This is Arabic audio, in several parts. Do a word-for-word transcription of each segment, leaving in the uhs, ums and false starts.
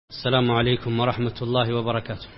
السلام عليكم ورحمة الله وبركاته.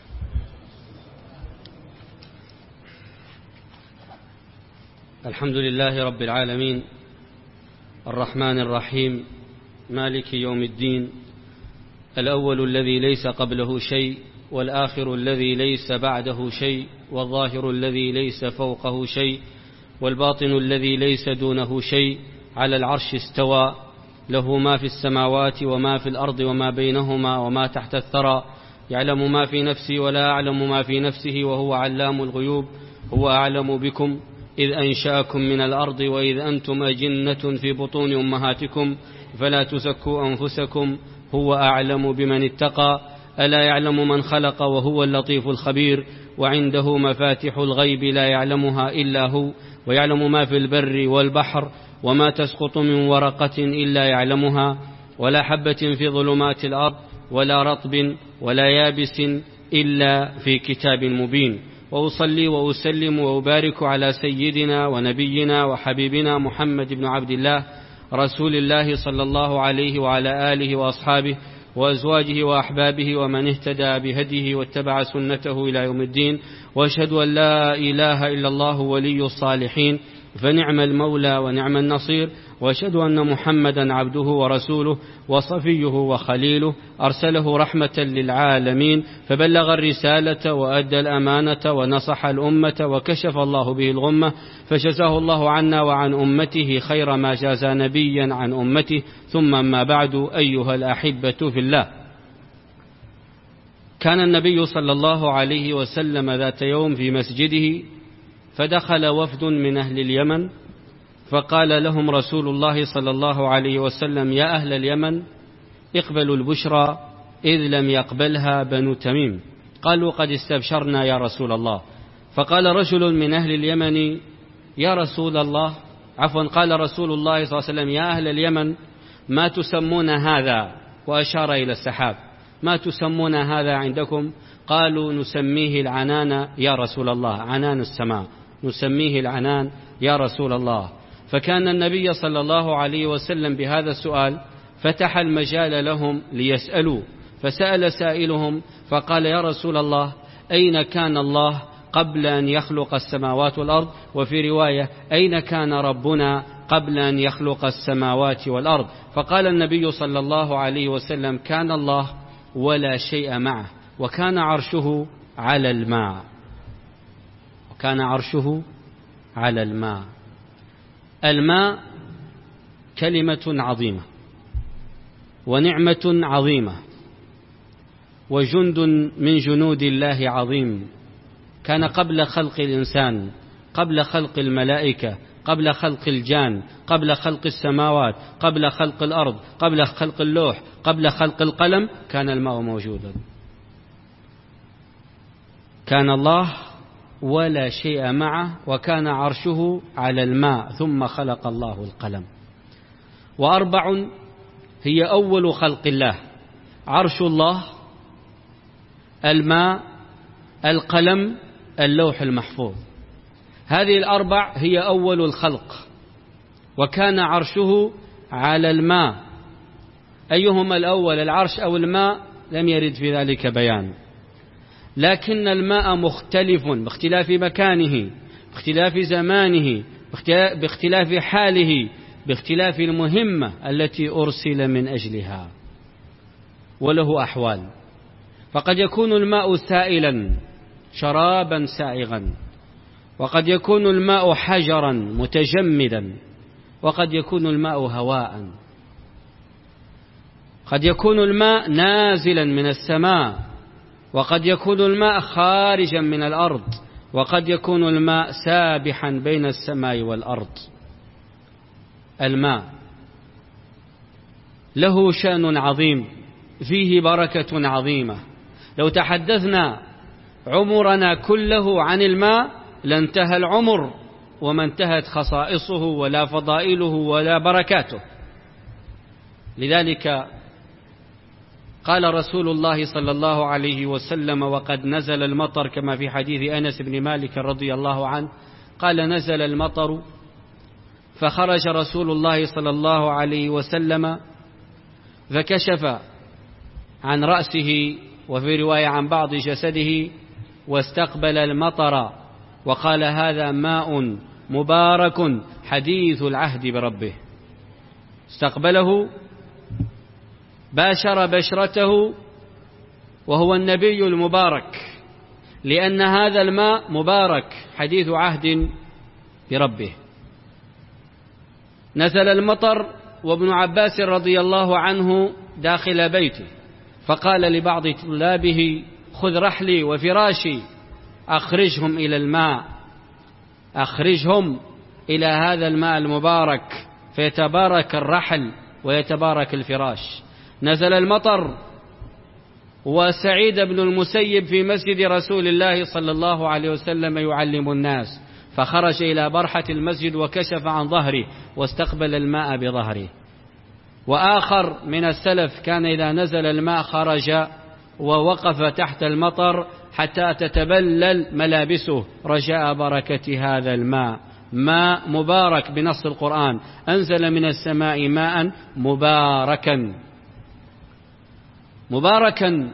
الحمد لله رب العالمين، الرحمن الرحيم، مالك يوم الدين، الأول الذي ليس قبله شيء، والآخر الذي ليس بعده شيء، والظاهر الذي ليس فوقه شيء، والباطن الذي ليس دونه شيء. على العرش استوى، له ما في السماوات وما في الأرض وما بينهما وما تحت الثرى، يعلم ما في نفسي ولا أعلم ما في نفسه، وهو علام الغيوب. هو أعلم بكم إذ أنشأكم من الأرض وإذ أنتم أجنة في بطون أمهاتكم، فلا تزكوا أنفسكم، هو أعلم بمن اتقى. ألا يعلم من خلق وهو اللطيف الخبير. وعنده مفاتح الغيب لا يعلمها إلا هو، ويعلم ما في البر والبحر، وما تسقط من ورقة إلا يعلمها، ولا حبة في ظلمات الأرض، ولا رطب ولا يابس إلا في كتاب مبين. وأصلي وأسلم وأبارك على سيدنا ونبينا وحبيبنا محمد بن عبد الله، رسول الله صلى الله عليه وعلى آله وأصحابه وأزواجه وأحبابه ومن اهتدى بهديه واتبع سنته إلى يوم الدين. وأشهد أن لا إله إلا الله ولي الصالحين، فنعم المولى ونعم النصير. وأشهد أن محمدا عبده ورسوله وصفيه وخليله، أرسله رحمة للعالمين، فبلغ الرسالة وأدى الأمانة ونصح الأمة وكشف الله به الغمة، فجزاه الله عنا وعن أمته خير ما جاز نبيا عن أمته. ثم ما بعد، أيها الأحبة في الله، كان النبي صلى الله عليه وسلم ذات يوم في مسجده، فدخل وفد من أهل اليمن، فقال لهم رسول الله صلى الله عليه وسلم: يا أهل اليمن، اقبلوا البشرى إذ لم يقبلها بنو تميم. قالوا: قد استبشرنا يا رسول الله. فقال رجل من أهل اليمن: يا رسول الله، عفوا قال رسول الله صلى الله عليه وسلم: يا أهل اليمن، ما تسمون هذا؟ وأشار إلى السحاب. ما تسمون هذا عندكم؟ قالوا: نسميه العنان يا رسول الله، عنان السماء، نسميه العنان يا رسول الله. فكان النبي صلى الله عليه وسلم بهذا السؤال فتح المجال لهم ليسألوا. فسأل سائلهم فقال: يا رسول الله، أين كان الله قبل أن يخلق السماوات والأرض؟ وفي رواية: أين كان ربنا قبل أن يخلق السماوات والأرض؟ فقال النبي صلى الله عليه وسلم: كان الله ولا شيء معه، وكان عرشه على الماء، وكان عرشه على الماء. الماء كلمة عظيمة ونعمة عظيمة وجند من جنود الله عظيم. كان قبل خلق الإنسان، قبل خلق الملائكة، قبل خلق الجان، قبل خلق السماوات، قبل خلق الأرض، قبل خلق اللوح، قبل خلق القلم، كان الماء موجودا. كان الله ولا شيء معه، وكان عرشه على الماء، ثم خلق الله القلم. وأربع هي أول خلق الله: عرش الله، الماء، القلم، اللوح المحفوظ. هذه الأربع هي أول الخلق. وكان عرشه على الماء. أيهما الأول، العرش أو الماء؟ لم يرد في ذلك بيان، لكن الماء مختلف باختلاف مكانه، باختلاف زمانه، باختلاف حاله، باختلاف المهمة التي أرسل من أجلها، وله أحوال. فقد يكون الماء سائلا شرابا سائغا، وقد يكون الماء حجرا متجمدا، وقد يكون الماء هواء، قد يكون الماء نازلا من السماء، وقد يكون الماء خارجا من الأرض، وقد يكون الماء سابحا بين السماء والأرض. الماء له شأن عظيم، فيه بركة عظيمة. لو تحدثنا عمرنا كله عن الماء لانتهى العمر، وما انتهت خصائصه ولا فضائله ولا بركاته. لذلك قال رسول الله صلى الله عليه وسلم: وقد نزل المطر، كما في حديث أنس بن مالك رضي الله عنه قال: نزل المطر، فخرج رسول الله صلى الله عليه وسلم فكشف عن رأسه، وفي رواية عن بعض جسده، واستقبل المطر وقال: هذا ماء مبارك حديث العهد بربه. استقبله، باشر بشرته، وهو النبي المبارك، لأن هذا الماء مبارك حديث عهد بربه. نزل المطر وابن عباس رضي الله عنه داخل بيته، فقال لبعض طلابه: خذ رحلي وفراشي، أخرجهم إلى الماء، أخرجهم إلى هذا الماء المبارك، فيتبارك الرحل ويتبارك الفراش. نزل المطر وسعيد بن المسيب في مسجد رسول الله صلى الله عليه وسلم يعلم الناس، فخرج إلى برحة المسجد وكشف عن ظهره واستقبل الماء بظهره. وآخر من السلف كان إذا نزل الماء خرج ووقف تحت المطر حتى تتبلل ملابسه رجاء بركة هذا الماء. ماء مبارك بنص القرآن: أنزل من السماء ماء مباركا مباركا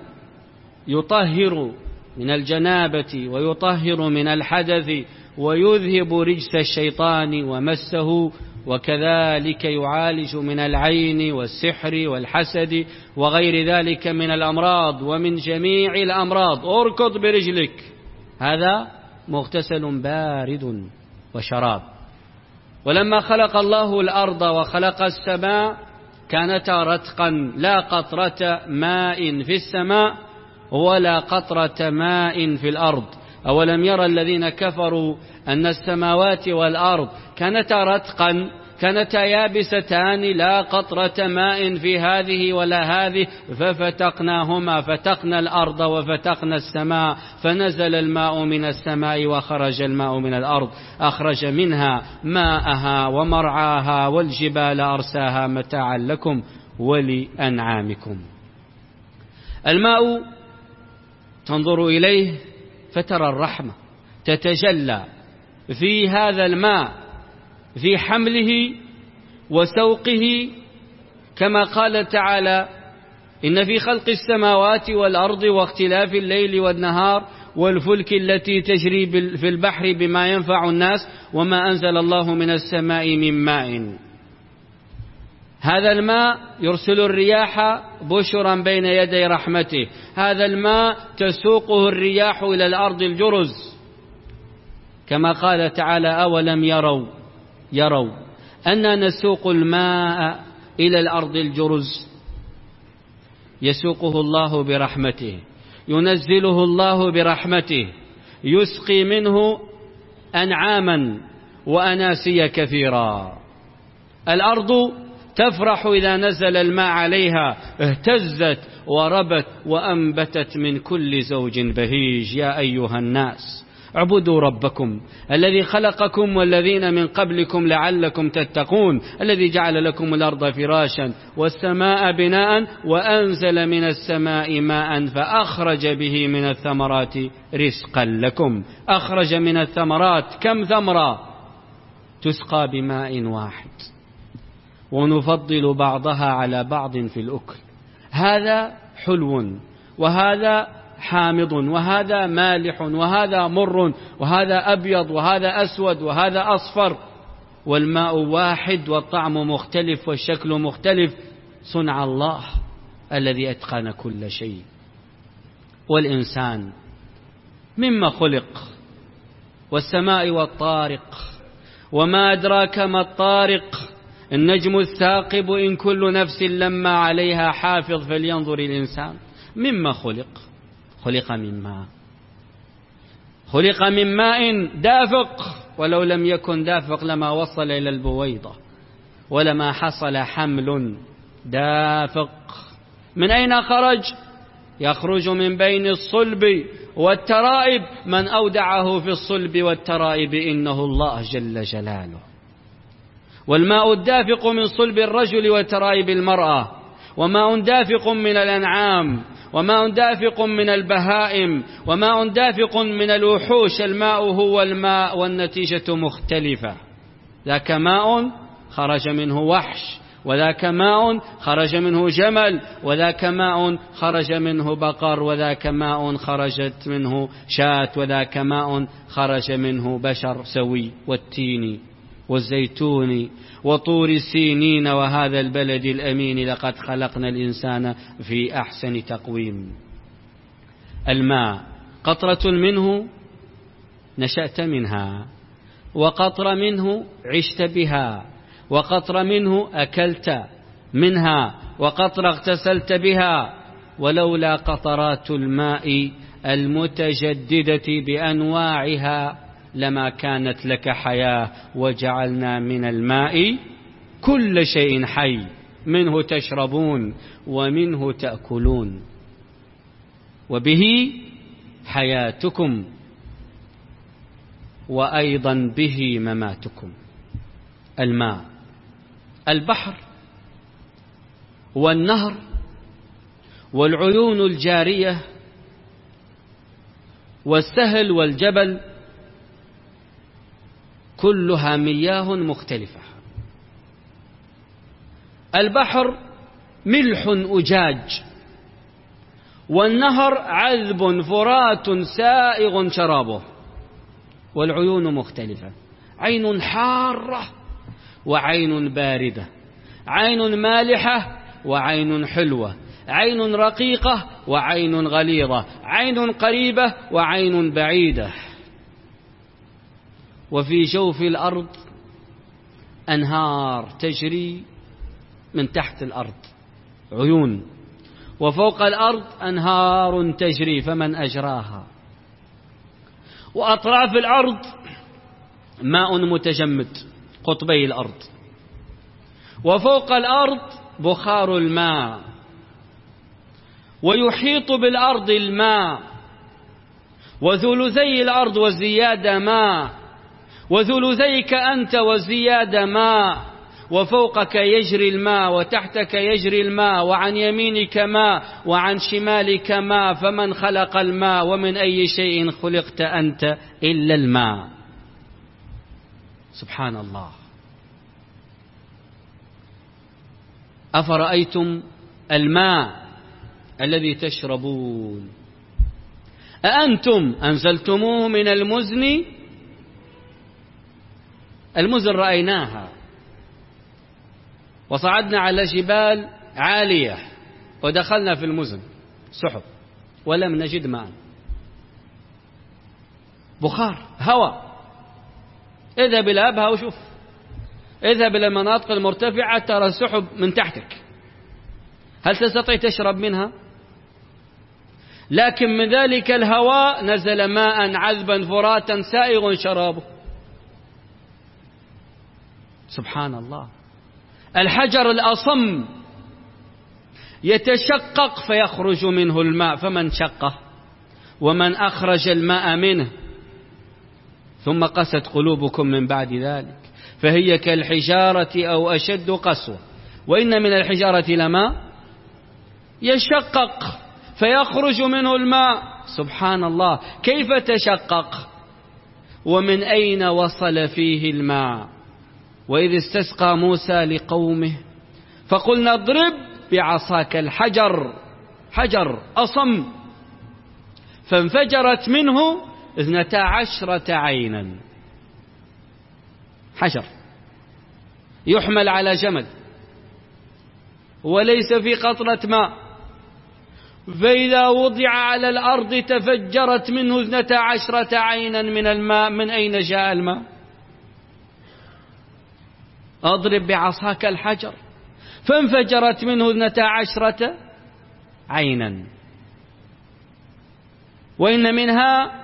يطهر من الجنابة ويطهر من الحدث ويذهب رجس الشيطان ومسه، وكذلك يعالج من العين والسحر والحسد وغير ذلك من الأمراض ومن جميع الأمراض. اركض برجلك، هذا مغتسل بارد وشراب. ولما خلق الله الأرض وخلق السماء كانتا رتقا، لا قطرة ماء في السماء ولا قطرة ماء في الأرض. أولم يرى الذين كفروا أن السماوات والأرض كانتا رتقا، كانتا يابستان، لا قطرة ماء في هذه ولا هذه، ففتقناهما، فتقنا الأرض وفتقنا السماء، فنزل الماء من السماء وخرج الماء من الأرض، أخرج منها ماءها ومرعاها والجبال أرساها متاعا لكم ولأنعامكم. الماء تنظر إليه فترى الرحمة تتجلى في هذا الماء، في حمله وسوقه، كما قال تعالى: إن في خلق السماوات والأرض واختلاف الليل والنهار والفلك التي تجري في البحر بما ينفع الناس وما أنزل الله من السماء من ماء. هذا الماء يرسل الرياح بشرا بين يدي رحمته، هذا الماء تسوقه الرياح إلى الأرض الجرز، كما قال تعالى: أولم يروا يروا أننا نسوق الماء إلى الأرض الجرز. يسوقه الله برحمته، ينزله الله برحمته، يسقي منه أنعاما وأناسيا كثيرا. الأرض تفرح إذا نزل الماء عليها، اهتزت وربت وأنبتت من كل زوج بهيج. يا أيها الناس اعبدوا ربكم الذي خلقكم والذين من قبلكم لعلكم تتقون، الذي جعل لكم الأرض فراشا والسماء بناء وأنزل من السماء ماء فأخرج به من الثمرات رزقا لكم. أخرج من الثمرات كم ثمرة؟ تسقى بماء واحد، ونفضل بعضها على بعض في الأكل. هذا حلو وهذا حامض وهذا مالح وهذا مر وهذا أبيض وهذا أسود وهذا أصفر، والماء واحد والطعم مختلف والشكل مختلف. صنع الله الذي أتقن كل شيء. والإنسان مما خلق، والسماء والطارق، وما أدراك ما الطارق، النجم الثاقب، إن كل نفس لما عليها حافظ، فلينظر الإنسان مما خلق. خلق من ماء، خلق من ماء دافق، ولو لم يكن دافق لما وصل إلى البويضة ولما حصل حمل دافق. من أين خرج؟ يخرج من بين الصلب والترائب. من أودعه في الصلب والترائب إنه الله جل جلاله. والماء الدافق من صلب الرجل وترائب المرأة، وماء دافق من الأنعام، وماء دافق من البهائم، وماء دافق من الوحوش. الماء هو الماء والنتيجة مختلفة. ذاك ماء خرج منه وحش، وذاك ماء خرج منه جمل، وذاك ماء خرج منه بقر، وذاك ماء خرجت منه شاة، وذاك ماء خرج منه بشر سوي. والتين والزيتون وطور سينين وهذا البلد الأمين لقد خلقنا الإنسان في أحسن تقويم. الماء قطرة منه نشأت منها، وقطرة منه عشت بها، وقطرة منه أكلت منها، وقطرة اغتسلت بها. ولولا قطرات الماء المتجددة بأنواعها لما كانت لك حياة. وجعلنا من الماء كل شيء حي منه تشربون ومنه تأكلون وبه حياتكم وأيضا به مماتكم. الماء، البحر والنهر والعيون الجارية والسهل والجبل كلها مياه مختلفة. البحر ملح أجاج، والنهر عذب فرات سائغ شرابه. والعيون مختلفة، عين حارة وعين باردة، عين مالحة وعين حلوة، عين رقيقة وعين غليظة، عين قريبة وعين بعيدة. وفي جوف الأرض أنهار تجري من تحت الأرض، عيون، وفوق الأرض أنهار تجري فمن أجراها. وأطراف الأرض ماء متجمد قطبي الأرض، وفوق الأرض بخار الماء، ويحيط بالأرض الماء، وثلثي الأرض وزيادة ماء، وثلثيك أنت وزيادة ماء، وفوقك يجري الماء وتحتك يجري الماء، وعن يمينك ماء وعن شمالك ماء. فمن خلق الماء ومن أي شيء خلقت أنت إلا الماء. سبحان الله. أفرأيتم الماء الذي تشربون أأنتم أنزلتموه من المزن؟ المزن رأيناها، وصعدنا على جبال عالية ودخلنا في المزن سحب ولم نجد ماء، بخار هواء. اذهب إلى أبها وشوف، اذهب إلى المناطق المرتفعة ترى سحب من تحتك، هل تستطيع تشرب منها؟ لكن من ذلك الهواء نزل ماء عذبا فراتا سائغ شرابه. سبحان الله. الحجر الأصم يتشقق فيخرج منه الماء، فمن شقه ومن أخرج الماء منه. ثم قست قلوبكم من بعد ذلك فهي كالحجارة أو أشد قسوة، وإن من الحجارة لما يشقق فيخرج منه الماء. سبحان الله. كيف تشقق ومن أين وصل فيه الماء؟ وإذ استسقى موسى لقومه فقلنا اضرب بعصاك الحجر، حجر أصم، فانفجرت منه اثنتا عشرة عينا. حجر يحمل على جمل وليس في قطرة ماء، فإذا وضع على الأرض تفجرت منه اثنتا عشرة عينا من الماء. من أين جاء الماء؟ أضرب بعصاك الحجر فانفجرت منه اثنتا عشرة عينا. وإن منها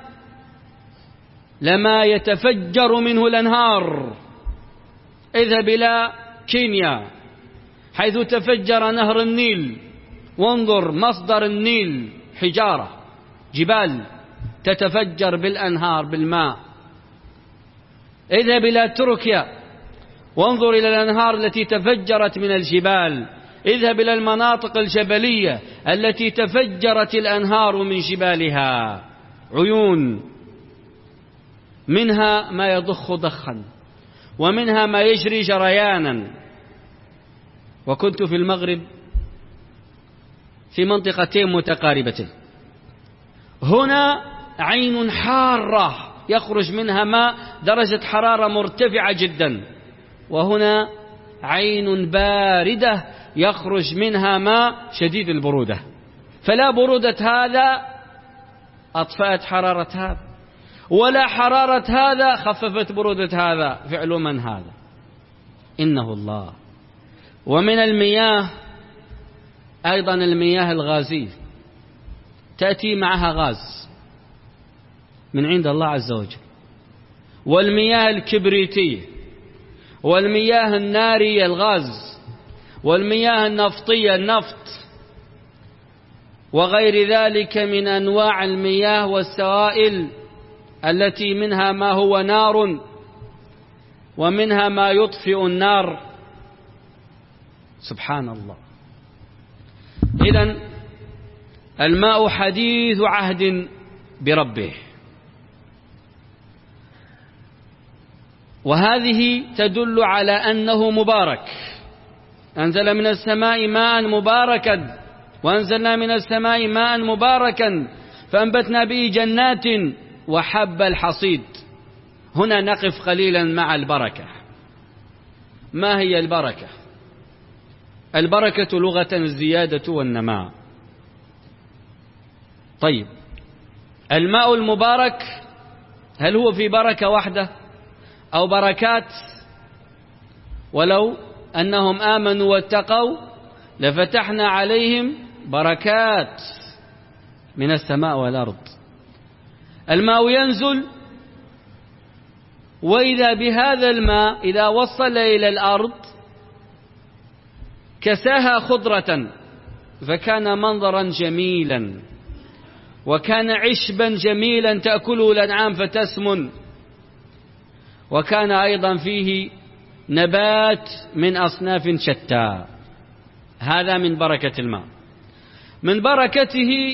لما يتفجر منه الأنهار. اذهب إلى كينيا حيث تفجر نهر النيل وانظر مصدر النيل حجارة، جبال تتفجر بالأنهار بالماء. اذهب إلى تركيا وانظر إلى الأنهار التي تفجرت من الجبال. اذهب إلى المناطق الجبلية التي تفجرت الأنهار من جبالها، عيون، منها ما يضخ ضخا ومنها ما يجري جريانا. وكنت في المغرب في منطقتين متقاربتين. هنا عين حارة يخرج منها ماء درجة حرارة مرتفعة جدا، وهنا عين باردة يخرج منها ماء شديد البرودة، فلا برودة هذا أطفأت حرارة هذا، ولا حرارة هذا خففت برودة هذا. فعل من هذا؟ إنه الله. ومن المياه أيضا المياه الغازية تأتي معها غاز من عند الله عز وجل، والمياه الكبريتية، والمياه النارية الغاز، والمياه النفطية النفط، وغير ذلك من أنواع المياه والسوائل التي منها ما هو نار ومنها ما يطفئ النار. سبحان الله. إذن الماء حديث عهد بربه، وهذه تدل على أنه مبارك. أنزل من السماء ماء مباركا، وأنزلنا من السماء ماء مباركا فأنبتنا به جنات وحب الحصيد. هنا نقف قليلا مع البركة. ما هي البركة؟ البركة لغة الزيادة والنماء. طيب، الماء المبارك هل هو في بركة واحدة أو بركات؟ ولو أنهم آمنوا واتقوا لفتحنا عليهم بركات من السماء والأرض. الماء ينزل، وإذا بهذا الماء إذا وصل إلى الأرض كساها خضرة فكان منظرا جميلا، وكان عشبا جميلا تأكله الأنعام فتسمن، وكان أيضا فيه نبات من أصناف شتى. هذا من بركة الماء. من بركته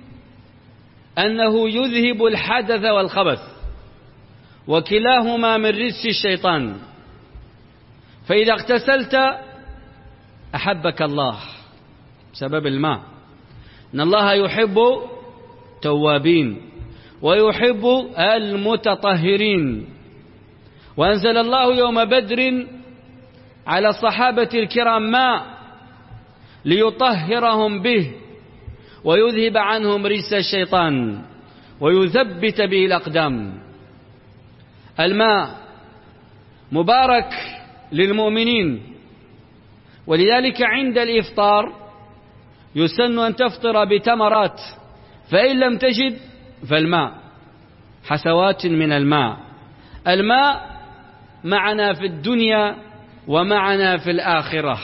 أنه يذهب الحدث والخبث، وكلاهما من رجس الشيطان. فإذا اغتسلت أحبك الله بسبب الماء. إن الله يحب توابين ويحب المتطهرين. وأنزل الله يوم بدر على الصحابة الكرام ماء ليطهرهم به ويذهب عنهم رجس الشيطان ويثبت به الأقدام. الماء مبارك للمؤمنين، ولذلك عند الإفطار يسن أن تفطر بتمرات، فإن لم تجد فالماء، حسوات من الماء. الماء معنا في الدنيا ومعنا في الآخرة.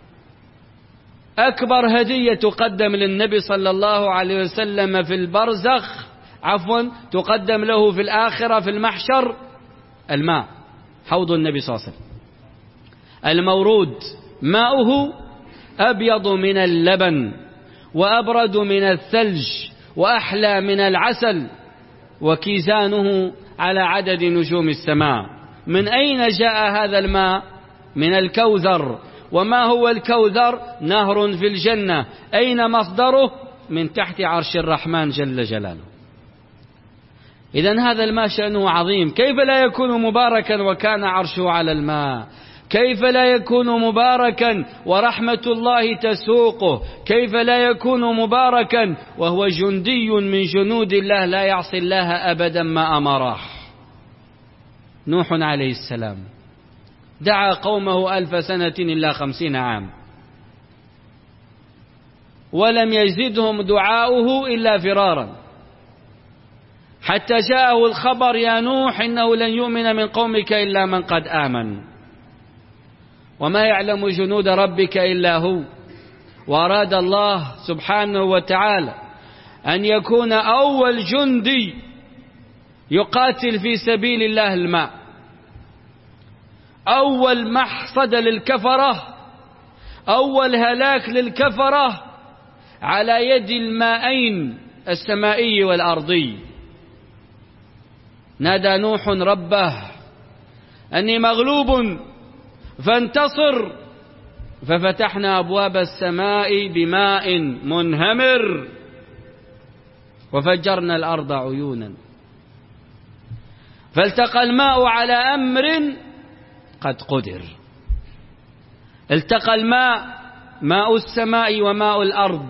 أكبر هدية تقدم للنبي صلى الله عليه وسلم في البرزخ، عفوا تقدم له في الآخرة في المحشر، الماء، حوض النبي صلى الله عليه وسلم المورود ماؤه أبيض من اللبن وأبرد من الثلج وأحلى من العسل، وكيزانه على عدد نجوم السماء. من أين جاء هذا الماء؟ من الكوثر. وما هو الكوثر؟ نهر في الجنة. أين مصدره؟ من تحت عرش الرحمن جل جلاله. إذن هذا الماء شأنه عظيم. كيف لا يكون مباركا وكان عرشه على الماء؟ كيف لا يكون مباركا ورحمة الله تسوقه؟ كيف لا يكون مباركا وهو جندي من جنود الله لا يعصي الله أبدا ما أمره؟ نوح عليه السلام دعا قومه ألف سنة إلا خمسين عام، ولم يزدهم دعاؤه إلا فرارا، حتى جاءه الخبر: يا نوح إنه لن يؤمن من قومك إلا من قد آمن، وما يعلم جنود ربك إلا هو. وأراد الله سبحانه وتعالى أن يكون أول جندي يقاتل في سبيل الله الماء. أول محصد للكفرة، أول هلاك للكفرة على يد الماءين السمائي والأرضي. نادى نوح ربه: أني مغلوب فانتصر ففتحنا أبواب السماء بماء منهمر وفجرنا الأرض عيونا فالتقى الماء على أمر قد قدر. التقى الماء، ماء السماء وماء الأرض،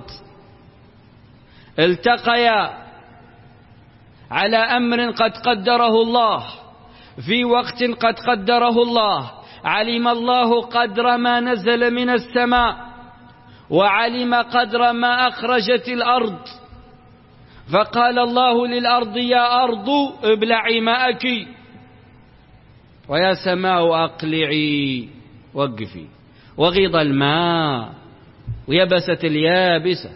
التقيا على أمر قد قدره الله في وقت قد قدره الله. علم الله قدر ما نزل من السماء وعلم قدر ما أخرجت الأرض، فقال الله للأرض يا أرض ابلعي ماءك ويا سماء أقلعي وقفي، وغيض الماء ويبست اليابسة.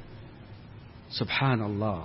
سبحان الله.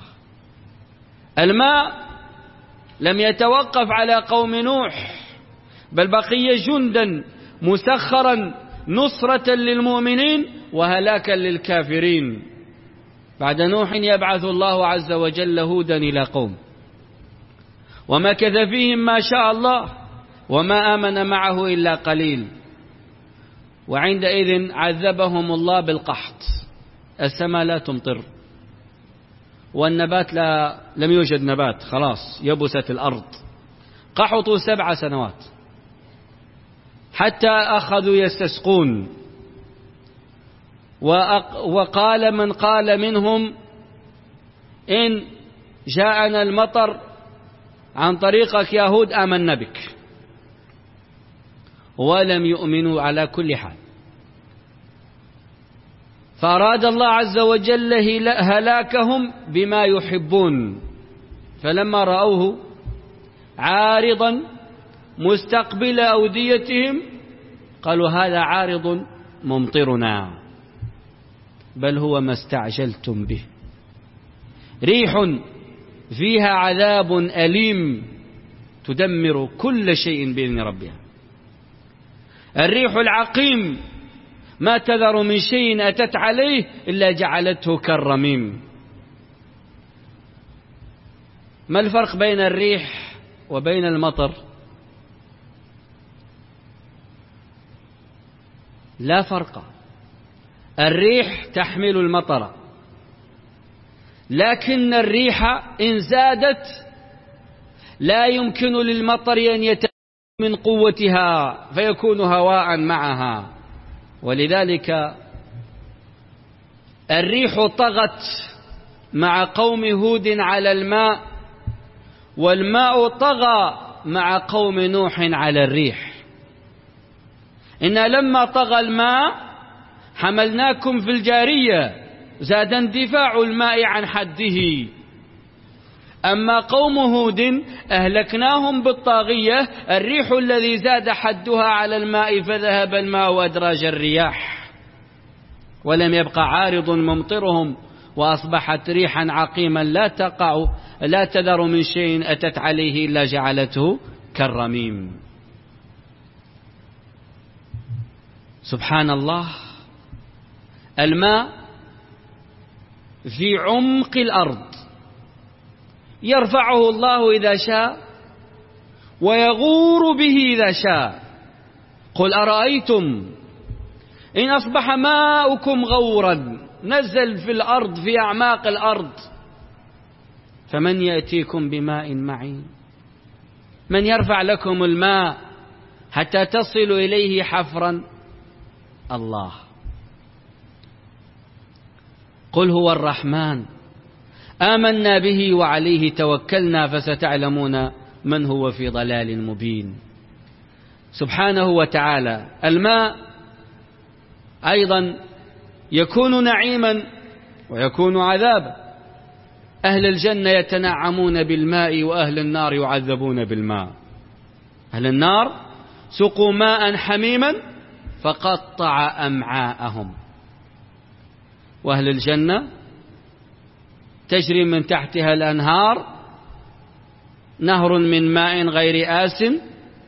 الماء لم يتوقف على قوم نوح، بل بقي جندا مسخرا نصرة للمؤمنين وهلاكا للكافرين. بعد نوح يبعث الله عز وجل هودا إلى قوم، ومكث فيهم ما شاء الله وما آمن معه إلا قليل، وعندئذ عذبهم الله بالقحط. السماء لا تمطر والنبات لا لم يوجد نبات، خلاص يبست الأرض. قحطوا سبع سنوات حتى أخذوا يستسقون، وقال من قال منهم إن جاءنا المطر عن طريقك يا هود آمنا بك، ولم يؤمنوا على كل حال. فأراد الله عز وجل هلاكهم بما يحبون، فلما رأوه عارضا مستقبل أوديتهم قالوا هذا عارض ممطرنا بل هو ما استعجلتم به، ريح فيها عذاب أليم تدمر كل شيء بإذن ربها. الريح العقيم ما تذر من شيء أتت عليه إلا جعلته كالرميم. ما الفرق بين الريح وبين المطر؟ لا فرق. الريح تحمل المطر، لكن الريح إن زادت لا يمكن للمطر أن يتمكن من قوتها فيكون هواء معها، ولذلك الريح طغت مع قوم هود على الماء، والماء طغى مع قوم نوح على الريح. إن لما طغى الماء حملناكم في الجارية، زاد اندفاع الماء عن حده. أما قوم هود أهلكناهم بالطاغية، الريح الذي زاد حدها على الماء فذهب الماء وأدراج الرياح، ولم يبقى عارض ممطرهم، وأصبحت ريحا عقيما لا تقع لا تذر من شيء أتت عليه إلا جعلته كالرميم. سبحان الله. الماء في عمق الأرض يرفعه الله إذا شاء ويغور به إذا شاء. قل أرأيتم إن أصبح ماؤكم غورا، نزل في الأرض في أعماق الأرض، فمن يأتيكم بماء معين؟ من يرفع لكم الماء حتى تصلوا إليه حفرا؟ الله. قل هو الرحمن آمنا به وعليه توكلنا فستعلمون من هو في ضلال مبين. سبحانه وتعالى. الماء أيضا يكون نعيما ويكون عذابا. أهل الجنة يتنعمون بالماء وأهل النار يعذبون بالماء. أهل النار سقوا ماء حميما فقطع أمعاءهم، وأهل الجنة تجري من تحتها الأنهار، نهر من ماء غير آسن،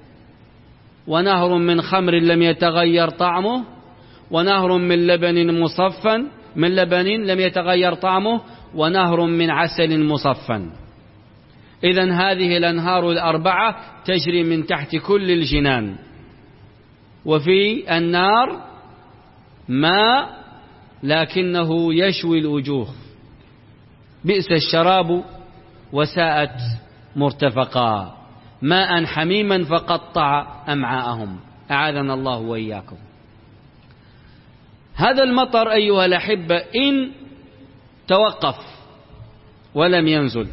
ونهر من خمر لم يتغير طعمه، ونهر من لبن مصفى من لبن لم يتغير طعمه، ونهر من عسل مصفى. إذن هذه الأنهار الأربعة تجري من تحت كل الجنان. وفي النار ماء لكنه يشوي الوجوه، بئس الشراب وساءت مرتفقا، ماء حميما فقطع أمعاءهم، أعاذنا الله وإياكم. هذا المطر أيها الأحبة إن توقف ولم ينزل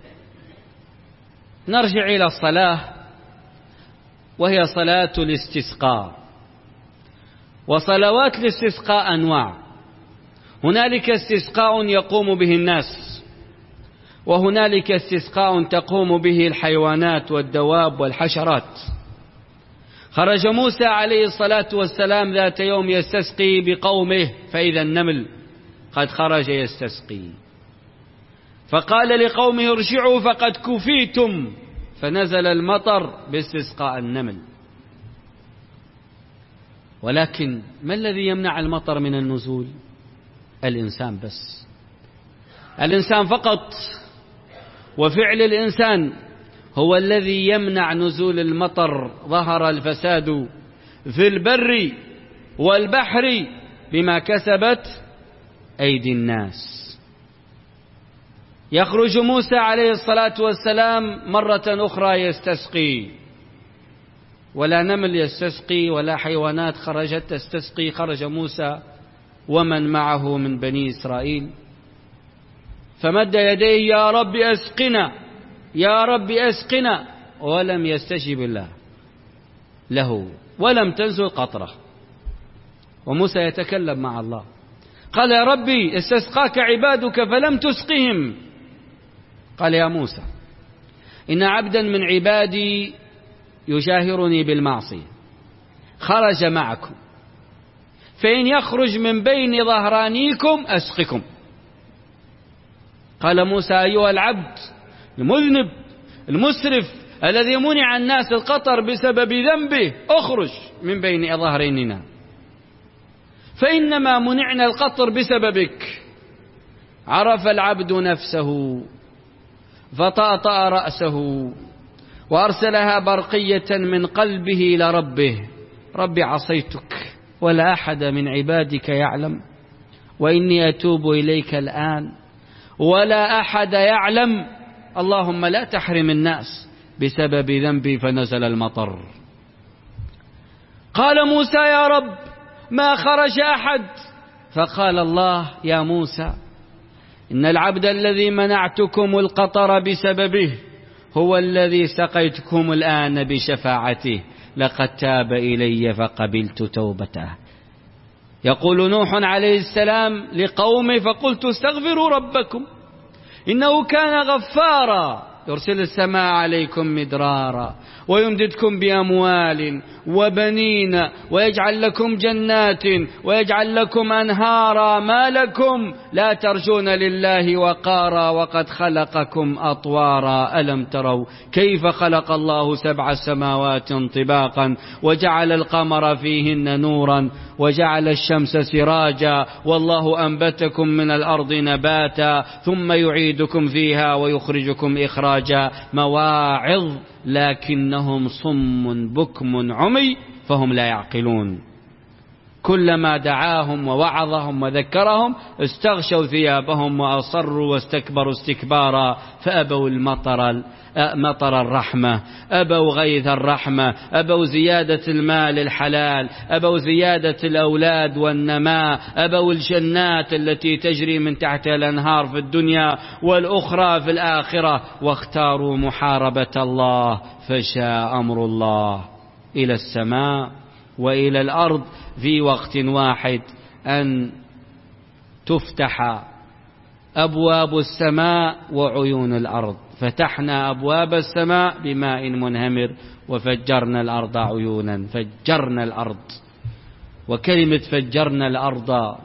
نرجع إلى الصلاة، وهي صلاة الاستسقاء. وصلوات الاستسقاء أنواع، هنالك استسقاء يقوم به الناس، وهنالك استسقاء تقوم به الحيوانات والدواب والحشرات. خرج موسى عليه الصلاة والسلام ذات يوم يستسقي بقومه، فإذا النمل قد خرج يستسقي، فقال لقومه ارجعوا فقد كفيتم، فنزل المطر باستسقاء النمل. ولكن ما الذي يمنع المطر من النزول؟ الإنسان بس، الإنسان فقط، وفعل الإنسان هو الذي يمنع نزول المطر. ظهر الفساد في البر والبحر بما كسبت أيدي الناس. يخرج موسى عليه الصلاة والسلام مرة أخرى يستسقي، ولا نمل يستسقي ولا حيوانات خرجت تستسقي، خرج موسى ومن معه من بني إسرائيل، فمد يديه يا رب أسقنا يا رب أسقنا، ولم يستجب الله له ولم تنزل قطرة. وموسى يتكلم مع الله، قال يا ربي استسقاك عبادك فلم تسقهم. قال يا موسى إن عبدا من عبادي يجاهرني بالمعصية، خرج معكم، فإن يخرج من بين ظهرانيكم أسقكم. قال موسى أيها العبد المذنب المسرف الذي منع الناس القطر بسبب ذنبه، اخرج من بين ظهراننا، فإنما منعنا القطر بسببك. عرف العبد نفسه فطأطأ رأسه وأرسلها برقية من قلبه لربه، رب عصيتك ولا أحد من عبادك يعلم، وإني أتوب إليك الآن ولا أحد يعلم، اللهم لا تحرم الناس بسبب ذنبي. فنزل المطر. قال موسى يا رب ما خرج أحد، فقال الله يا موسى إن العبد الذي منعتكم القطر بسببه هو الذي سقيتكم الآن بشفاعته، لقد تاب إلي فقبلت توبته. يقول نوح عليه السلام لقومه فقلت استغفروا ربكم إنه كان غفارا يرسل السماء عليكم مدرارا ويمددكم بأموال وبنين ويجعل لكم جنات ويجعل لكم أنهارا، ما لكم لا ترجون لله وقارا وقد خلقكم أطوارا، ألم تروا كيف خلق الله سبع سماوات طباقا وجعل القمر فيهن نورا وجعل الشمس سراجا والله أنبتكم من الأرض نباتا ثم يعيدكم فيها ويخرجكم إخراجا، مواعظ لكنهم صم بكم عمي فهم لا يعقلون. كلما دعاهم ووعظهم وذكرهم استغشوا ثيابهم وأصروا واستكبروا استكبارا، فأبوا المطر مطر الرحمة، أبوا غيث الرحمة، أبوا زيادة المال الحلال، أبوا زيادة الأولاد والنماء، أبوا الجنات التي تجري من تحت الأنهار في الدنيا والأخرى في الآخرة، واختاروا محاربة الله. فشاء أمر الله إلى السماء وإلى الأرض في وقت واحد أن تفتح أبواب السماء وعيون الأرض. فتحنا أبواب السماء بماء منهمر وفجرنا الأرض عيونا. فجرنا الأرض، وكلمة فجرنا الأرض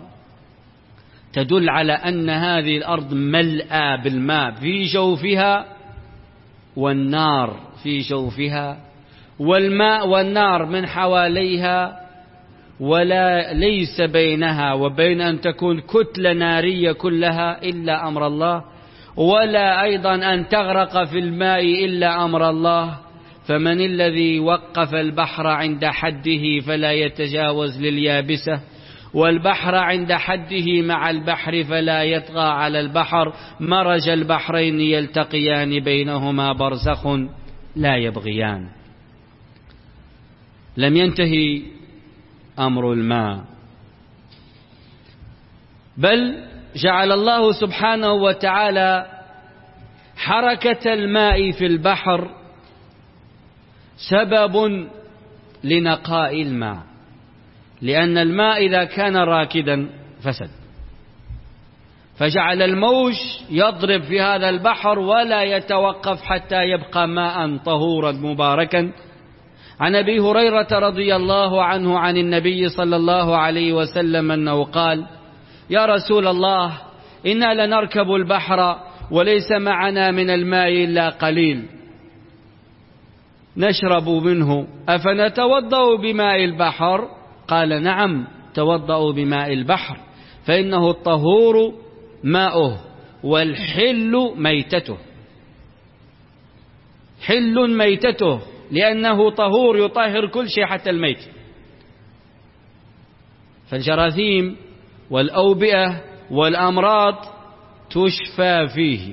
تدل على أن هذه الأرض ملأى بالماء في جوفها، والنار في جوفها، والماء والنار من حواليها، ولا ليس بينها وبين أن تكون كتلة نارية كلها إلا أمر الله، ولا أيضا أن تغرق في الماء إلا أمر الله. فمن الذي وقف البحر عند حده فلا يتجاوز لليابسة، والبحر عند حده مع البحر فلا يطغى على البحر، مرج البحرين يلتقيان بينهما برزخ لا يبغيان. لم ينتهي أمر الماء، بل جعل الله سبحانه وتعالى حركة الماء في البحر سبب لنقاء الماء، لأن الماء إذا كان راكدا فسد، فجعل الموج يضرب في هذا البحر ولا يتوقف حتى يبقى ماء طهورا مباركا. عن أبي هريرة رضي الله عنه عن النبي صلى الله عليه وسلم أنه قال: يا رسول الله، إنا لنركب البحر وليس معنا من الماء إلا قليل نشرب منه، أفنتوضأ بماء البحر؟ قال: نعم، توضأوا بماء البحر، فإنه الطهور ماؤه والحل ميتته. حل ميتته لأنه طهور يطهر كل شيء حتى الميت. فالجراثيم والأوبئة والأمراض تشفى فيه.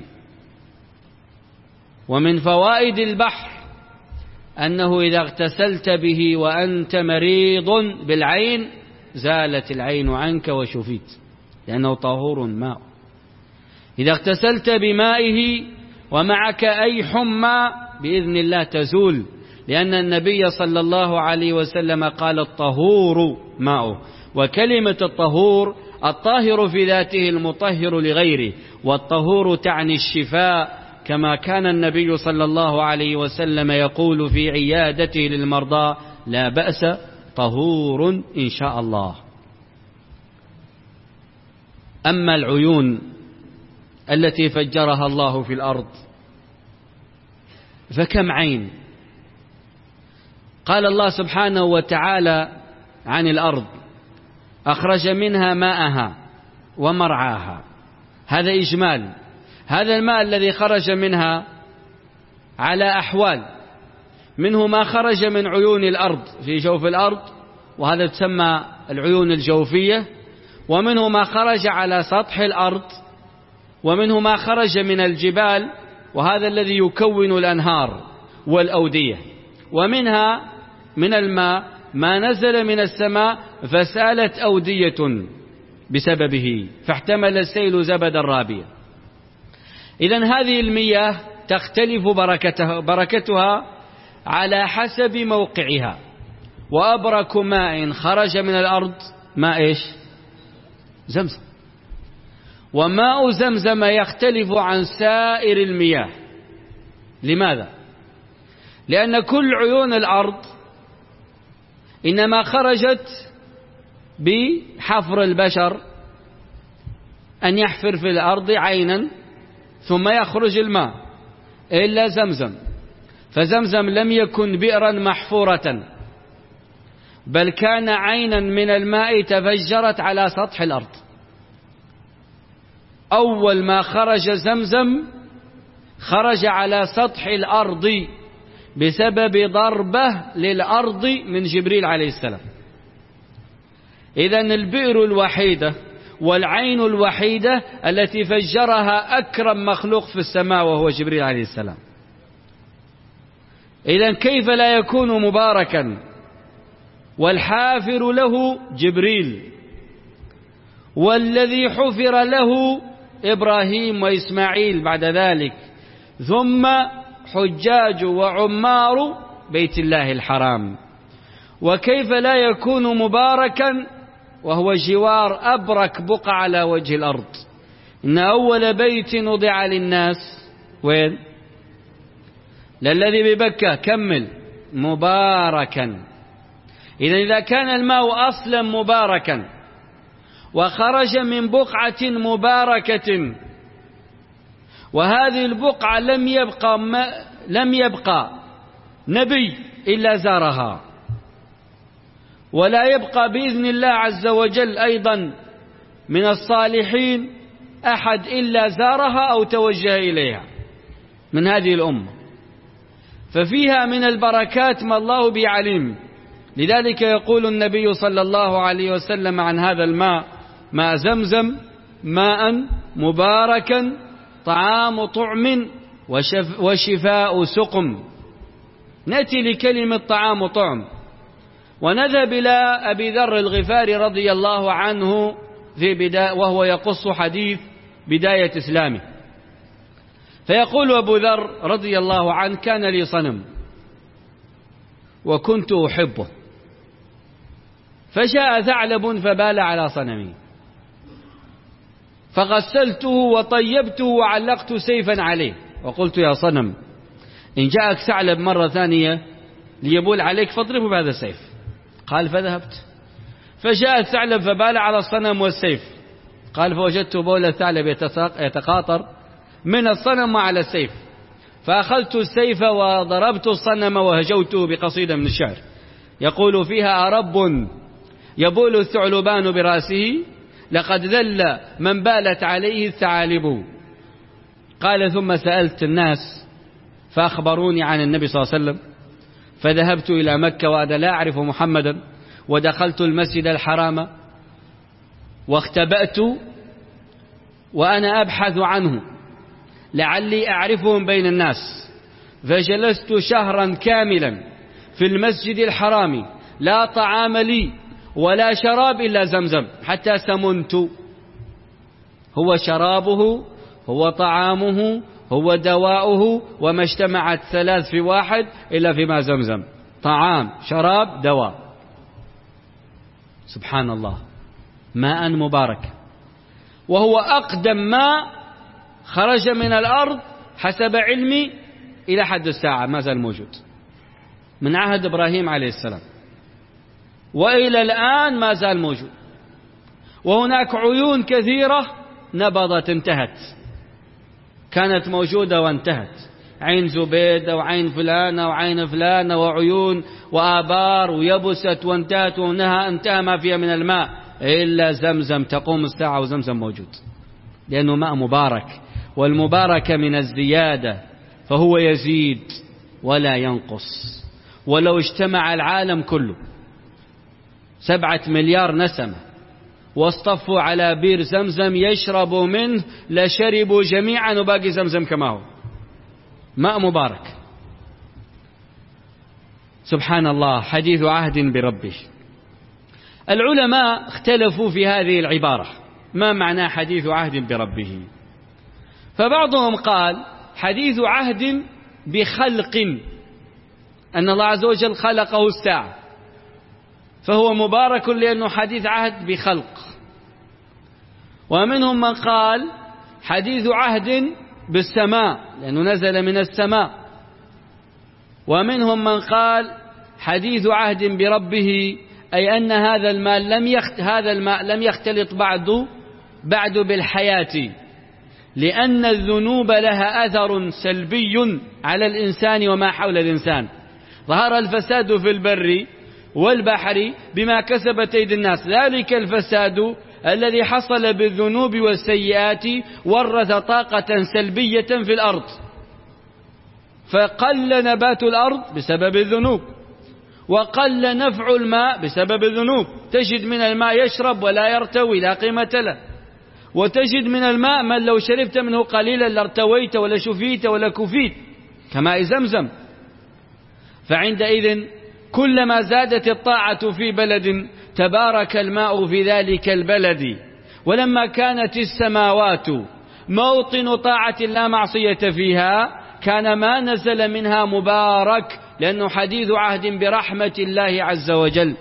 ومن فوائد البحر أنه إذا اغتسلت به وأنت مريض بالعين زالت العين عنك وشفيت، لأنه طهور ماء. إذا اغتسلت بمائه ومعك أي حمى بإذن الله تزول، لأن النبي صلى الله عليه وسلم قال: الطهور ماء. وكلمة الطهور الطاهر في ذاته المطهر لغيره، والطهور تعني الشفاء، كما كان النبي صلى الله عليه وسلم يقول في عيادته للمرضى: لا بأس، طهور إن شاء الله. أما العيون التي فجرها الله في الأرض فكم عين؟ قال الله سبحانه وتعالى عن الأرض: أخرج منها ماءها ومرعاها. هذا إجمال. هذا الماء الذي خرج منها على أحوال، منه ما خرج من عيون الأرض في جوف الأرض، وهذا تسمى العيون الجوفية، ومنه ما خرج على سطح الأرض، ومنه ما خرج من الجبال، وهذا الذي يكون الأنهار والأودية، ومنها من الماء ما نزل من السماء فسالت أودية بسببه فاحتمل السيل زبدا رابيا. إذن هذه المياه تختلف بركتها, بركتها على حسب موقعها. وأبرك ماء خرج من الأرض ماء إيش؟ زمزم. وماء زمزم يختلف عن سائر المياه. لماذا؟ لأن كل عيون الأرض إنما خرجت بحفر البشر، أن يحفر في الأرض عينا ثم يخرج الماء، إلا زمزم. فزمزم لم يكن بئرا محفورة، بل كان عينا من الماء تفجرت على سطح الأرض. أول ما خرج زمزم خرج على سطح الأرض بسبب ضربة للأرض من جبريل عليه السلام. إذن البئر الوحيدة والعين الوحيدة التي فجرها أكرم مخلوق في السماء وهو جبريل عليه السلام. إذن كيف لا يكون مباركا والحافر له جبريل، والذي حفر له إبراهيم وإسماعيل بعد ذلك، ثم حجاج وعمار بيت الله الحرام. وكيف لا يكون مباركا وهو جوار أبرك بقعة على وجه الأرض؟ إن أول بيت وضع للناس وين؟ للذي ببكة، كمل، مباركا. إذا إذا كان الماء أصلا مباركا وخرج من بقعة مباركة، وهذه البقعة لم يبقى ما لم يبقى نبي إلا زارها، ولا يبقى بإذن الله عز وجل أيضا من الصالحين أحد إلا زارها أو توجه إليها من هذه الأمة. ففيها من البركات ما الله به عليم، لذلك يقول النبي صلى الله عليه وسلم عن هذا الماء: ماء زمزم ماء مباركا طعام طعم وشف وشفاء سقم. نأتي لكلمة طعام طعم ونذهب إلى أبي ذر الغفاري رضي الله عنه في بداية وهو يقص حديث بداية إسلامه، فيقول أبو ذر رضي الله عنه: كان لي صنم وكنت أحبه، فجاء ثعلب فبال على صنمي، فغسلته وطيبته وعلقت سيفا عليه، وقلت: يا صنم، إن جاءك ثعلب مرة ثانية ليبول عليك فاضربه بهذا السيف. قال: فذهبت، فجاء الثعلب فبال على الصنم والسيف. قال: فوجدت بول الثعلب يتقاطر من الصنم وعلى السيف، فأخذت السيف وضربت الصنم وهجوته بقصيدة من الشعر يقول فيها: أرب يبول الثعلبان برأسه، لقد ذل من بالت عليه الثعالب. قال: ثم سألت الناس فأخبروني عن النبي صلى الله عليه وسلم، فذهبت إلى مكة وأنا لا أعرف محمدا، ودخلت المسجد الحرام واختبأت وأنا أبحث عنه لعلي أعرفهم بين الناس، فجلست شهرا كاملا في المسجد الحرام لا طعام لي ولا شراب إلا زمزم حتى سمنت. هو شرابه، هو طعامه، هو دواؤه، وما اجتمعت ثلاث في واحد إلا في ماء زمزم: طعام شراب دواء. سبحان الله، ماء مبارك، وهو أقدم ماء خرج من الأرض حسب علمي إلى حد الساعة، ما زال موجود من عهد إبراهيم عليه السلام وإلى الآن ما زال موجود. وهناك عيون كثيرة نبضت انتهت، كانت موجودة وانتهت، عين زبيدة وعين فلانة وعين فلانة وعيون وآبار ويبست وانتهت وانها انتهى ما فيها من الماء إلا زمزم. تقوم الساعة وزمزم موجود، لأنه ماء مبارك، والمبارك من الزيادة، فهو يزيد ولا ينقص. ولو اجتمع العالم كله سبعة مليار نسمة واصطفوا على بير زمزم يشربوا منه لشربوا جميعا وباقي زمزم كما هو، ماء مبارك. سبحان الله، حديث عهد بربه. العلماء اختلفوا في هذه العبارة، ما معنى حديث عهد بربه؟ فبعضهم قال حديث عهد بخلق، أن الله عز وجل خلقه الساعة، فهو مبارك لأنه حديث عهد بخلق. ومنهم من قال حديث عهد بالسماء لأنه نزل من السماء. ومنهم من قال حديث عهد بربه، أي أن هذا الماء لم يخت هذا الماء لم يختلط بعد بعد بالحياة، لأن الذنوب لها أثر سلبي على الإنسان وما حول الإنسان. ظهر الفساد في البر والبحر بما كسبت أيدي الناس، ذلك الفساد الذي حصل بالذنوب والسيئات ورث طاقة سلبية في الأرض، فقل نبات الأرض بسبب الذنوب، وقل نفع الماء بسبب الذنوب. تجد من الماء يشرب ولا يرتوي لا قيمة له، وتجد من الماء من لو شربت منه قليلا لارتويت ولا شفيت ولا كفيت، كماء زمزم. فعندئذ كلما زادت الطاعة في بلد تبارك الماء في ذلك البلد. ولما كانت السماوات موطن طاعة لا معصية فيها كان ما نزل منها مبارك، لأنه حديث عهد برحمة الله عز وجل.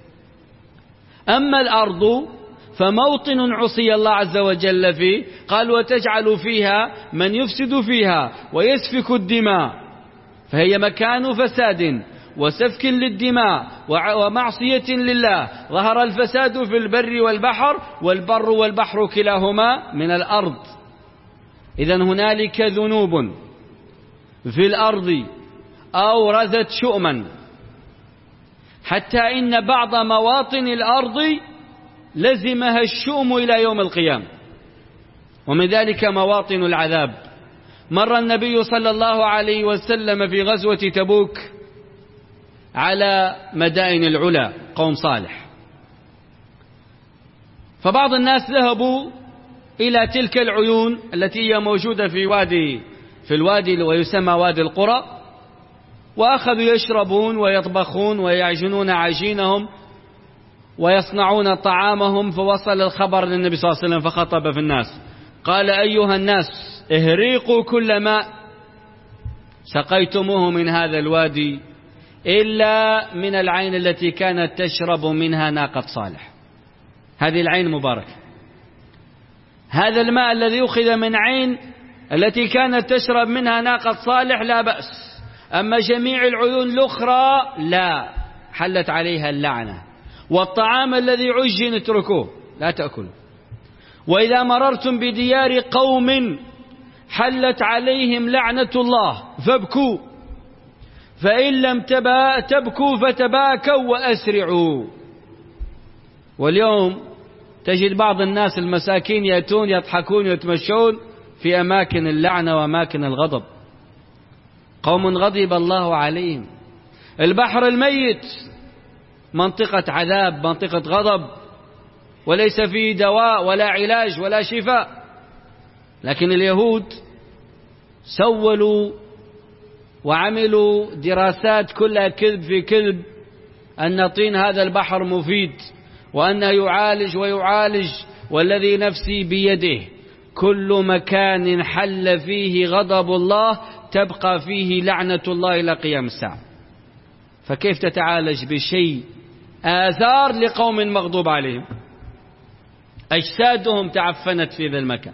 أما الأرض فموطن عصي الله عز وجل فيه، قال وتجعل فيها من يفسد فيها ويسفك الدماء، فهي مكان فساد وسفك للدماء ومعصية لله. ظهر الفساد في البر والبحر، والبر والبحر كلاهما من الأرض. إذن هنالك ذنوب في الأرض أورثت شؤما، حتى إن بعض مواطن الأرض لزمها الشؤم إلى يوم القيامة، ومن ذلك مواطن العذاب. مر النبي صلى الله عليه وسلم في غزوة تبوك على مدائن العلا قوم صالح. فبعض الناس ذهبوا إلى تلك العيون التي هي موجودة في وادي في الوادي ويسمى وادي القرى، وأخذوا يشربون ويطبخون ويعجنون عجينهم ويصنعون طعامهم. فوصل الخبر للنبي صلى الله عليه وسلم فخطب في الناس قال: أيها الناس، اهريقوا كل ماء سقيتموه من هذا الوادي إلا من العين التي كانت تشرب منها ناقة صالح. هذه العين مباركة، هذا الماء الذي أخذ من عين التي كانت تشرب منها ناقة صالح لا بأس، أما جميع العيون الأخرى لا، حلت عليها اللعنة. والطعام الذي عجن اتركوه لا تأكلوا. وإذا مررتم بديار قوم حلت عليهم لعنة الله فابكوا، فإن لم تبكوا فتباكوا وأسرعوا. واليوم تجد بعض الناس المساكين يأتون يضحكون يتمشون في أماكن اللعنة وأماكن الغضب، قوم غضب الله عليهم. البحر الميت منطقة عذاب، منطقة غضب، وليس فيه دواء ولا علاج ولا شفاء. لكن اليهود سولوا وعملوا دراسات كلها كذب في كذب أن طين هذا البحر مفيد، وأنه يعالج ويعالج. والذي نفسي بيده كل مكان حل فيه غضب الله تبقى فيه لعنة الله إلى قيام الساعة. فكيف تتعالج بشيء آثار لقوم مغضوب عليهم، أجسادهم تعفنت في ذا المكان؟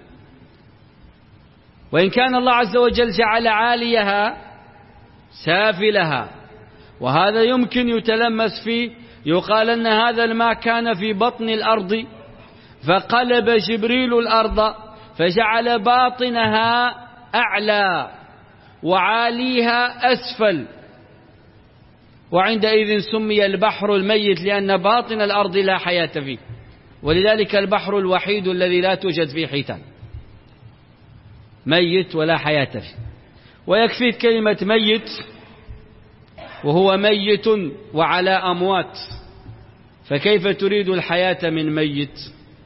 وإن كان الله عز وجل جعل عاليها سافلها، وهذا يمكن يتلمس فيه. يقال أن هذا الماء كان في بطن الأرض فقلب جبريل الأرض فجعل باطنها أعلى وعاليها أسفل، وعندئذ سمي البحر الميت لأن باطن الأرض لا حياة فيه، ولذلك البحر الوحيد الذي لا توجد فيه حيتان، ميت ولا حياة فيه. ويكفيك كلمة ميت وهو ميت وعلى أموات، فكيف تريد الحياة من ميت؟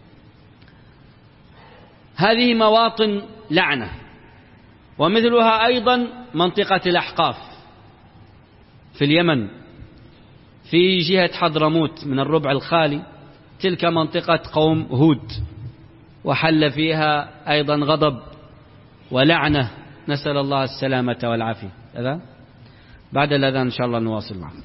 هذه مواطن لعنة. ومثلها أيضا منطقة الأحقاف في اليمن في جهة حضرموت من الربع الخالي، تلك منطقة قوم هود، وحل فيها أيضا غضب ولعنة، نسأل الله السلامة والعافية. هذا بعد الأذان إن شاء الله نواصل معه.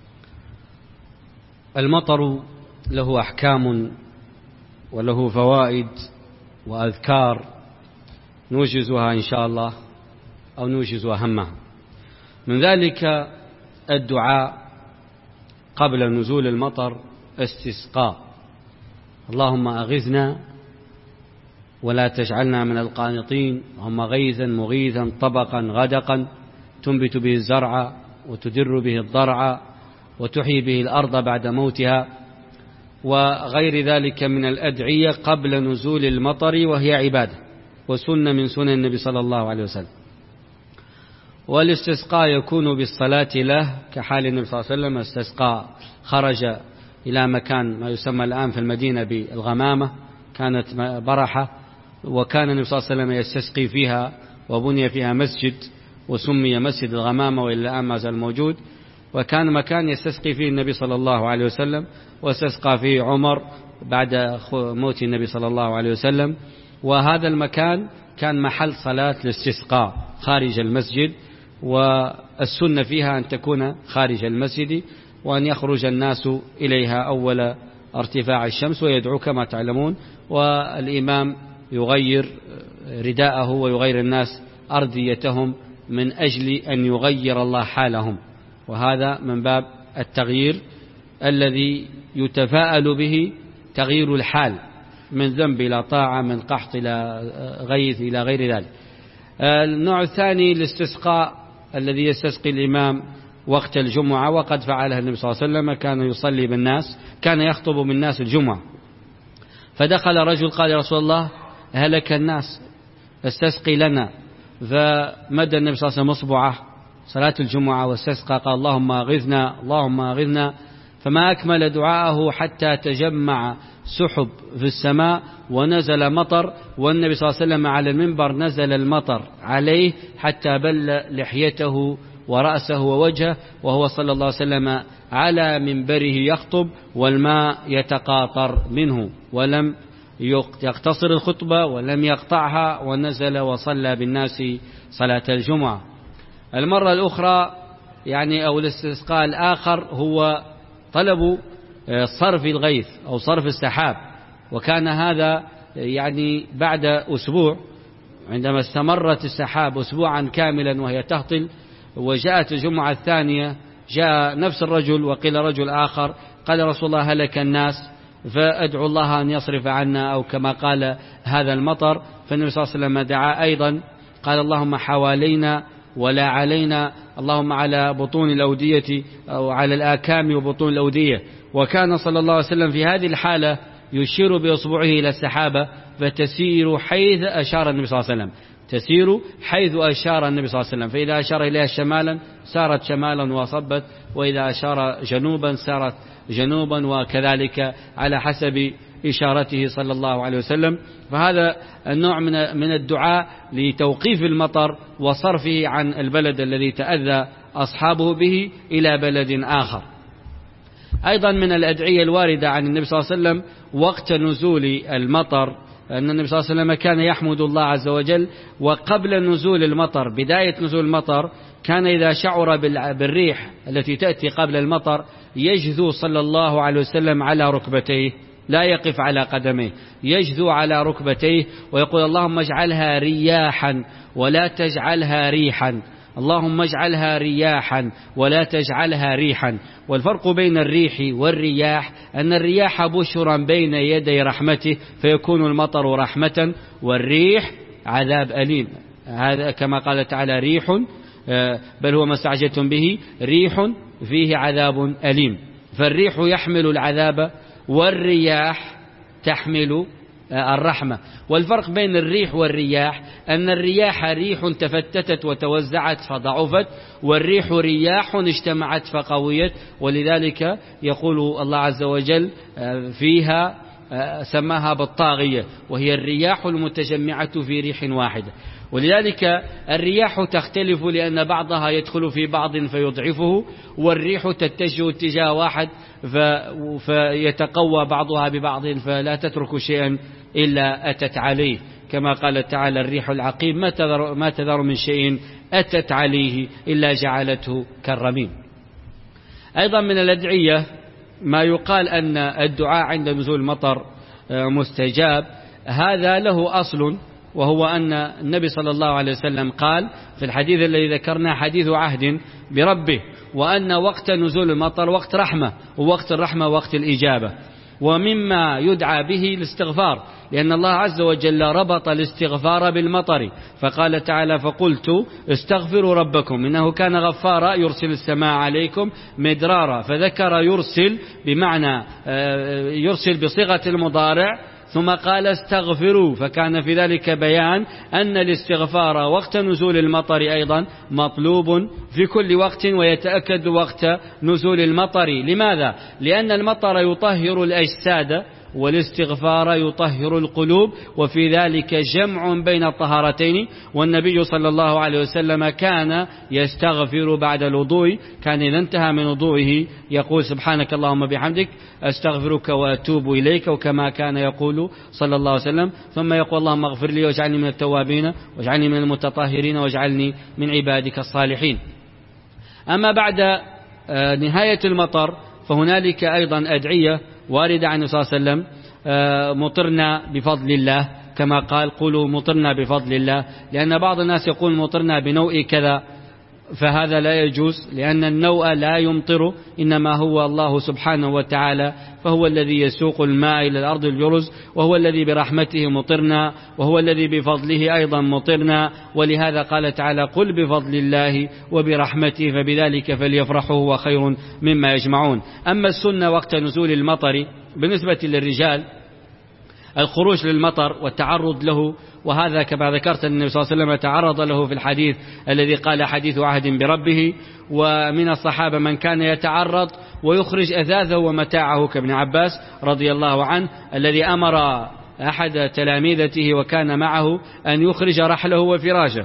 المطر له أحكام وله فوائد وأذكار نوجزها إن شاء الله أو نوجز أهمها. من ذلك الدعاء قبل نزول المطر، استسقاء: اللهم أغثنا ولا تجعلنا من القانطين، اللهم غيثا مغيثا طبقا غدقا تنبت به الزرع وتدر به الضرع وتحيي به الأرض بعد موتها، وغير ذلك من الأدعية قبل نزول المطر، وهي عبادة وسنة من سنن النبي صلى الله عليه وسلم. والاستسقاء يكون بالصلاة له كحال النبي صلى الله عليه وسلم. استسقاء خرج إلى مكان ما يسمى الآن في المدينة بالغمامة، كانت برحة، وكان النبي صلى الله عليه وسلم يستسقي فيها، وبني فيها مسجد وسمي مسجد الغمامة، وإلى الآن ما زال موجود. وكان مكان يستسقي فيه النبي صلى الله عليه وسلم، واستسقى فيه عمر بعد موت النبي صلى الله عليه وسلم. وهذا المكان كان محل صلاة الاستسقاء خارج المسجد، والسنة فيها أن تكون خارج المسجد، وأن يخرج الناس إليها أول ارتفاع الشمس ويدعو كما تعلمون، والإمام يغير رداءه ويغير الناس أرديتهم من أجل أن يغير الله حالهم. وهذا من باب التغيير الذي يتفاءل به، تغيير الحال من ذنب إلى طاعة، من قحط إلى غيث إلى غير ذلك. النوع الثاني الاستسقاء الذي يستسقي الإمام وقت الجمعة، وقد فعلها النبي صلى الله عليه وسلم، كان يصلي بالناس، كان يخطب بالناس الجمعة، فدخل رجل قال: يا رسول الله هلك الناس استسقي لنا. فمد النبي صلى الله عليه وسلم اصبعه صلاة الجمعة واستسقى قال اللهم أغثنا اللهم أغثنا، فما أكمل دعاءه حتى تجمع سحب في السماء ونزل مطر، والنبي صلى الله عليه وسلم على المنبر نزل المطر عليه حتى بل لحيته ورأسه ووجهه، وهو صلى الله عليه وسلم على منبره يخطب والماء يتقاطر منه، ولم يقتصر الخطبة ولم يقطعها، ونزل وصلى بالناس صلاة الجمعة. المرة الأخرى يعني أو الاستسقاء الآخر هو طلب صرف الغيث أو صرف السحاب، وكان هذا يعني بعد أسبوع عندما استمرت السحاب أسبوعا كاملا وهي تهطل، وجاءت الجمعة الثانية جاء نفس الرجل وقيل رجل آخر قال رسول الله هلك الناس فأدعو الله أن يصرف عنا، أو كما قال هذا المطر. فالنبي صلى الله عليه وسلم دعا أيضا قال اللهم حوالينا ولا علينا، اللهم على بطون الأودية أو على الآكام وبطون الأودية. وكان صلى الله عليه وسلم في هذه الحالة يشير بإصبعه إلى السحابة فتسير حيث أشار النبي صلى الله عليه وسلم، تسير حيث أشار النبي صلى الله عليه وسلم، فإذا أشار إليها شمالا سارت شمالا وصبت، وإذا أشار جنوبا سارت جنوبا، وكذلك على حسب إشارته صلى الله عليه وسلم. فهذا النوع من من الدعاء لتوقيف المطر وصرفه عن البلد الذي تأذى أصحابه به إلى بلد آخر. أيضا من الأدعية الواردة عن النبي صلى الله عليه وسلم وقت نزول المطر أن النبي صلى الله عليه وسلم كان يحمد الله عز وجل، وقبل نزول المطر بداية نزول المطر كان إذا شعر بالريح التي تأتي قبل المطر يجذو صلى الله عليه وسلم على ركبتيه، لا يقف على قدميه، يجذو على ركبتيه ويقول اللهم اجعلها رياحا ولا تجعلها ريحا، اللهم اجعلها رياحا ولا تجعلها ريحا. والفرق بين الريح والرياح أن الرياح بشرا بين يدي رحمته فيكون المطر رحمة، والريح عذاب أليم، هذا كما قال تعالى ريح بل هو ما استعجلتم به ريح فيه عذاب أليم. فالريح يحمل العذاب والرياح تحمل الرحمة. والفرق بين الريح والرياح أن الرياح ريح تفتتت وتوزعت فضعفت، والريح رياح اجتمعت فقويت، ولذلك يقول الله عز وجل فيها سماها بالطاغية، وهي الرياح المتجمعة في ريح واحدة. ولذلك الرياح تختلف لأن بعضها يدخل في بعض فيضعفه، والريح تتجه اتجاه واحد فيتقوى بعضها ببعض فلا تترك شيئا إلا أتت عليه، كما قال تعالى الريح العقيم ما تذر, ما تذر من شيء أتت عليه إلا جعلته كالرميم. أيضا من الأدعية ما يقال أن الدعاء عند نزول المطر مستجاب، هذا له أصل، وهو أن النبي صلى الله عليه وسلم قال في الحديث الذي ذكرنا حديث عهد بربه، وأن وقت نزول المطر وقت رحمة، ووقت الرحمة وقت الإجابة. ومما يدعى به الاستغفار، لأن الله عز وجل ربط الاستغفار بالمطر، فقال تعالى فقلت استغفروا ربكم إنه كان غفارا يرسل السماء عليكم مدرارا، فذكر يرسل بمعنى يرسل بصيغة المضارع، ثم قال استغفروا، فكان في ذلك بيان أن الاستغفار وقت نزول المطر أيضا مطلوب في كل وقت، ويتأكد وقت نزول المطر. لماذا؟ لأن المطر يطهر الأجساد والاستغفار يطهر القلوب، وفي ذلك جمع بين الطهارتين. والنبي صلى الله عليه وسلم كان يستغفر بعد الوضوء، كان إذا انتهى من وضوئه يقول سبحانك اللهم بحمدك أستغفرك وأتوب إليك، وكما كان يقول صلى الله عليه وسلم، ثم يقول اللهم اغفر لي واجعلني من التوابين واجعلني من المتطهرين واجعلني من عبادك الصالحين. أما بعد نهاية المطر فهنالك أيضا أدعية واردة عن صلى الله عليه وسلم، مطرنا بفضل الله، كما قال قولوا مطرنا بفضل الله، لأن بعض الناس يقول مطرنا بنوء كذا، فهذا لا يجوز، لأن النوء لا يمطر، إنما هو الله سبحانه وتعالى، فهو الذي يسوق الماء إلى الأرض الجرز، وهو الذي برحمته مطرنا، وهو الذي بفضله أيضا مطرنا. ولهذا قال تعالى قل بفضل الله وبرحمته فبذلك فليفرحوا هو خير مما يجمعون. أما السنة وقت نزول المطر بالنسبة للرجال الخروج للمطر والتعرض له، وهذا كما ذكرت أن النبي صلى الله عليه وسلم تعرض له في الحديث الذي قال حديث عهد بربه. ومن الصحابة من كان يتعرض ويخرج أثاثه ومتاعه كابن عباس رضي الله عنه الذي أمر أحد تلاميذته وكان معه أن يخرج رحله وفراشه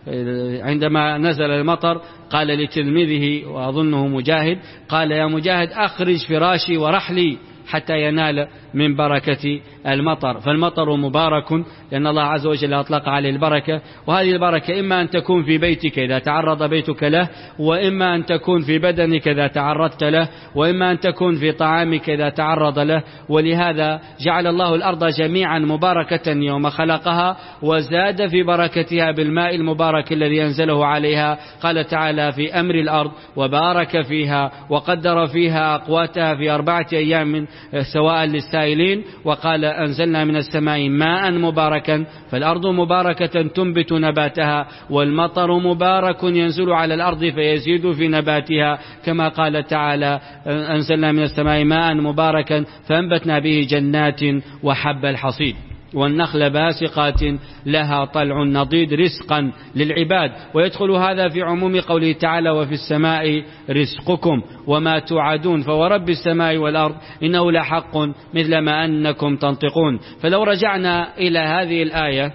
عندما نزل المطر، قال لتلميذه وأظنه مجاهد، قال يا مجاهد أخرج فراشي ورحلي حتى ينال من بركة المطر. فالمطر مبارك لأن الله عز وجل أطلق عليه البركة، وهذه البركة إما أن تكون في بيتك إذا تعرض بيتك له، وإما أن تكون في بدنك إذا تعرضت له، وإما أن تكون في طعامك إذا تعرض له. ولهذا جعل الله الأرض جميعا مباركة يوم خلقها، وزاد في بركتها بالماء المبارك الذي أنزله عليها. قال تعالى في أمر الأرض وبارك فيها وقدر فيها أقواتها في أربعة أيام سواء للسائلين. وقال أنزلنا من السماء ماء مباركا، فالأرض مباركة تنبت نباتها، والمطر مبارك ينزل على الأرض فيزيد في نباتها، كما قال تعالى أنزلنا من السماء ماء مباركا فأنبتنا به جنات وحب الحصيد والنخل باسقات لها طلع نضيد رزقا للعباد. ويدخل هذا في عموم قوله تعالى وفي السماء رزقكم وما توعدون فورب السماء والأرض إنه لحق مثل ما أنكم تنطقون. فلو رجعنا إلى هذه الآية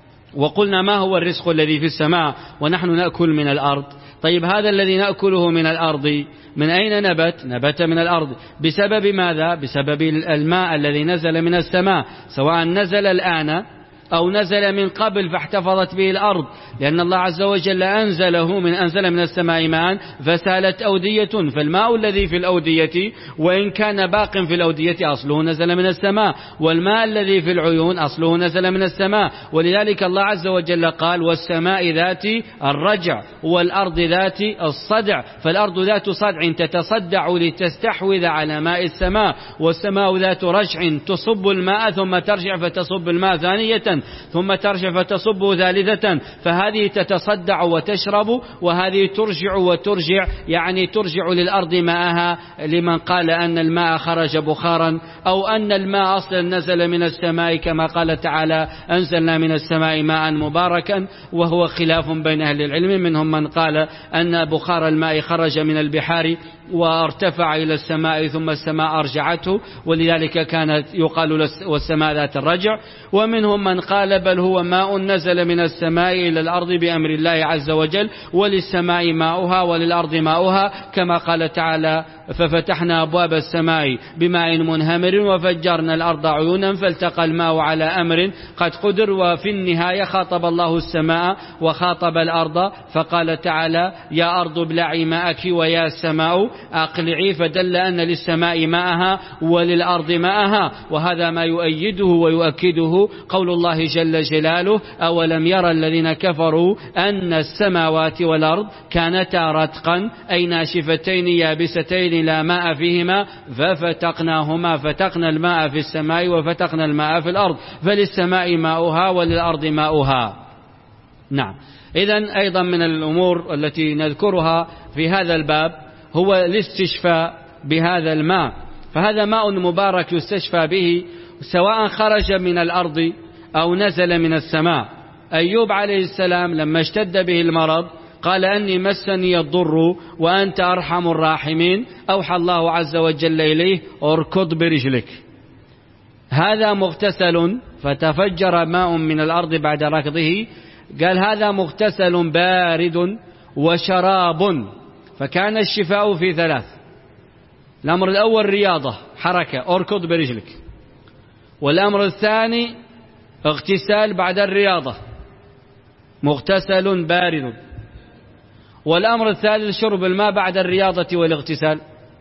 وقلنا ما هو الرزق الذي في السماء ونحن نأكل من الأرض، طيب هذا الذي نأكله من الأرض من أين نبت؟ نبت من الأرض. بسبب ماذا؟ بسبب الماء الذي نزل من السماء، سواء نزل الآن أو نزل من قبل فاحتفظت به الأرض، لأن الله عز وجل أنزله من أنزل من السماء ماء فسالت أودية. فالماء الذي في الأودية وإن كان باق في الأودية أصله نزل من السماء، والماء الذي في العيون أصله نزل من السماء. ولذلك الله عز وجل قال والسماء ذات الرجع والأرض ذات الصدع. فالأرض ذات صدع تتصدع لتستحوذ على ماء السماء، والسماء ذات رجع تصب الماء ثم ترجع فتصب الماء ثانية ثم ترجع فتصب ثالثة. فهذه تتصدع وتشرب، وهذه ترجع وترجع، يعني ترجع للأرض ماءها، لمن قال أن الماء خرج بخارا أو أن الماء أصلا نزل من السماء، كما قال تعالى أنزلنا من السماء ماء مباركا، وهو خلاف بين أهل العلم. منهم من قال أن بخار الماء خرج من البحار وارتفع إلى السماء ثم السماء أرجعته، ولذلك كانت يقال والسماء ذات الرجع. ومنهم من قال بل هو ماء نزل من السماء إلى الأرض بأمر الله عز وجل، وللسماء ماؤها وللأرض ماؤها، كما قال تعالى ففتحنا أبواب السماء بماء منهمر وفجرنا الأرض عيونا فالتقى الماء على أمر قد قدر. وفي النهاية خاطب الله السماء وخاطب الأرض فقال تعالى يا أرض ابلعي ماءك ويا السماء أقلعي، فدل أن للسماء ماءها وللأرض ماءها. وهذا ما يؤيده ويؤكده قول الله جل جلاله أولم يرى الذين كفروا أن السماوات والأرض كانتا رتقا أي ناشفتين يابستين لا ماء فيهما ففتقناهما، فتقنا الماء في السماء وفتقنا الماء في الأرض، فللسماء ماؤها وللأرض ماؤها. نعم. إذن أيضا من الأمور التي نذكرها في هذا الباب هو الاستشفاء بهذا الماء. فهذا ماء مبارك يستشفى به سواء خرج من الأرض أو نزل من السماء. أيوب عليه السلام لما اشتد به المرض قال أني مسني الضر وأنت أرحم الراحمين، أوحى الله عز وجل إليه اركض برجلك. هذا مغتسل فتفجر ماء من الأرض بعد ركضه، قال هذا مغتسل بارد وشراب. فكان الشفاء في ثلاث: الأمر الأول رياضة حركة اركض برجلك، والأمر الثاني اغتسال بعد الرياضة مغتسل بارد، والأمر الثالث شرب الماء بعد الرياضة والاغتسال.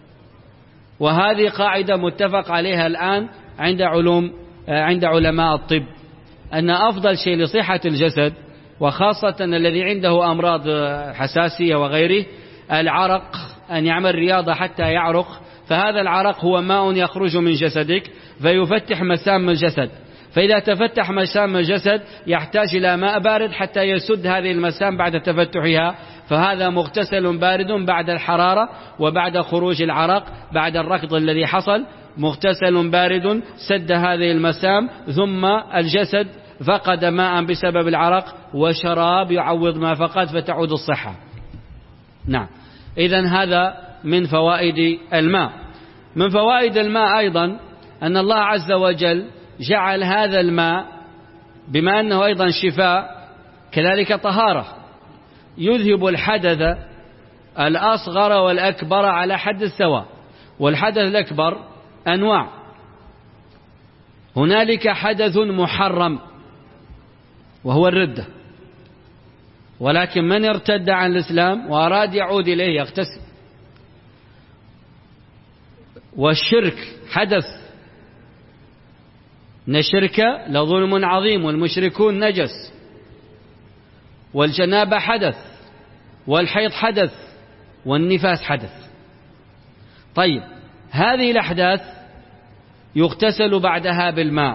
وهذه قاعدة متفق عليها الآن عند علوم عند علماء الطب، أن أفضل شيء لصحة الجسد وخاصة الذي عنده أمراض حساسية وغيره العرق، أن يعمل رياضة حتى يعرق. فهذا العرق هو ماء يخرج من جسدك فيفتح مسام الجسد، فإذا تفتح مسام الجسد يحتاج إلى ماء بارد حتى يسد هذه المسام بعد تفتحها، فهذا مغتسل بارد بعد الحرارة وبعد خروج العرق بعد الركض الذي حصل، مغتسل بارد سد هذه المسام، ثم الجسد فقد ماء بسبب العرق وشراب يعوض ما فقد فتعود الصحة. نعم، إذن هذا من فوائد الماء. من فوائد الماء أيضا أن الله عز وجل جعل هذا الماء بما أنه أيضا شفاء كذلك طهارة، يذهب الحدث الأصغر والأكبر على حد السواء. والحدث الأكبر أنواع، هنالك حدث محرم وهو الردة، ولكن من ارتد عن الإسلام وأراد يعود إليه يغتسل. والشرك حدث، إن الشرك لظلم عظيم والمشركون نجس. والجنابة حدث، والحيض حدث، والنفاس حدث. طيب، هذه الأحداث يغتسل بعدها بالماء.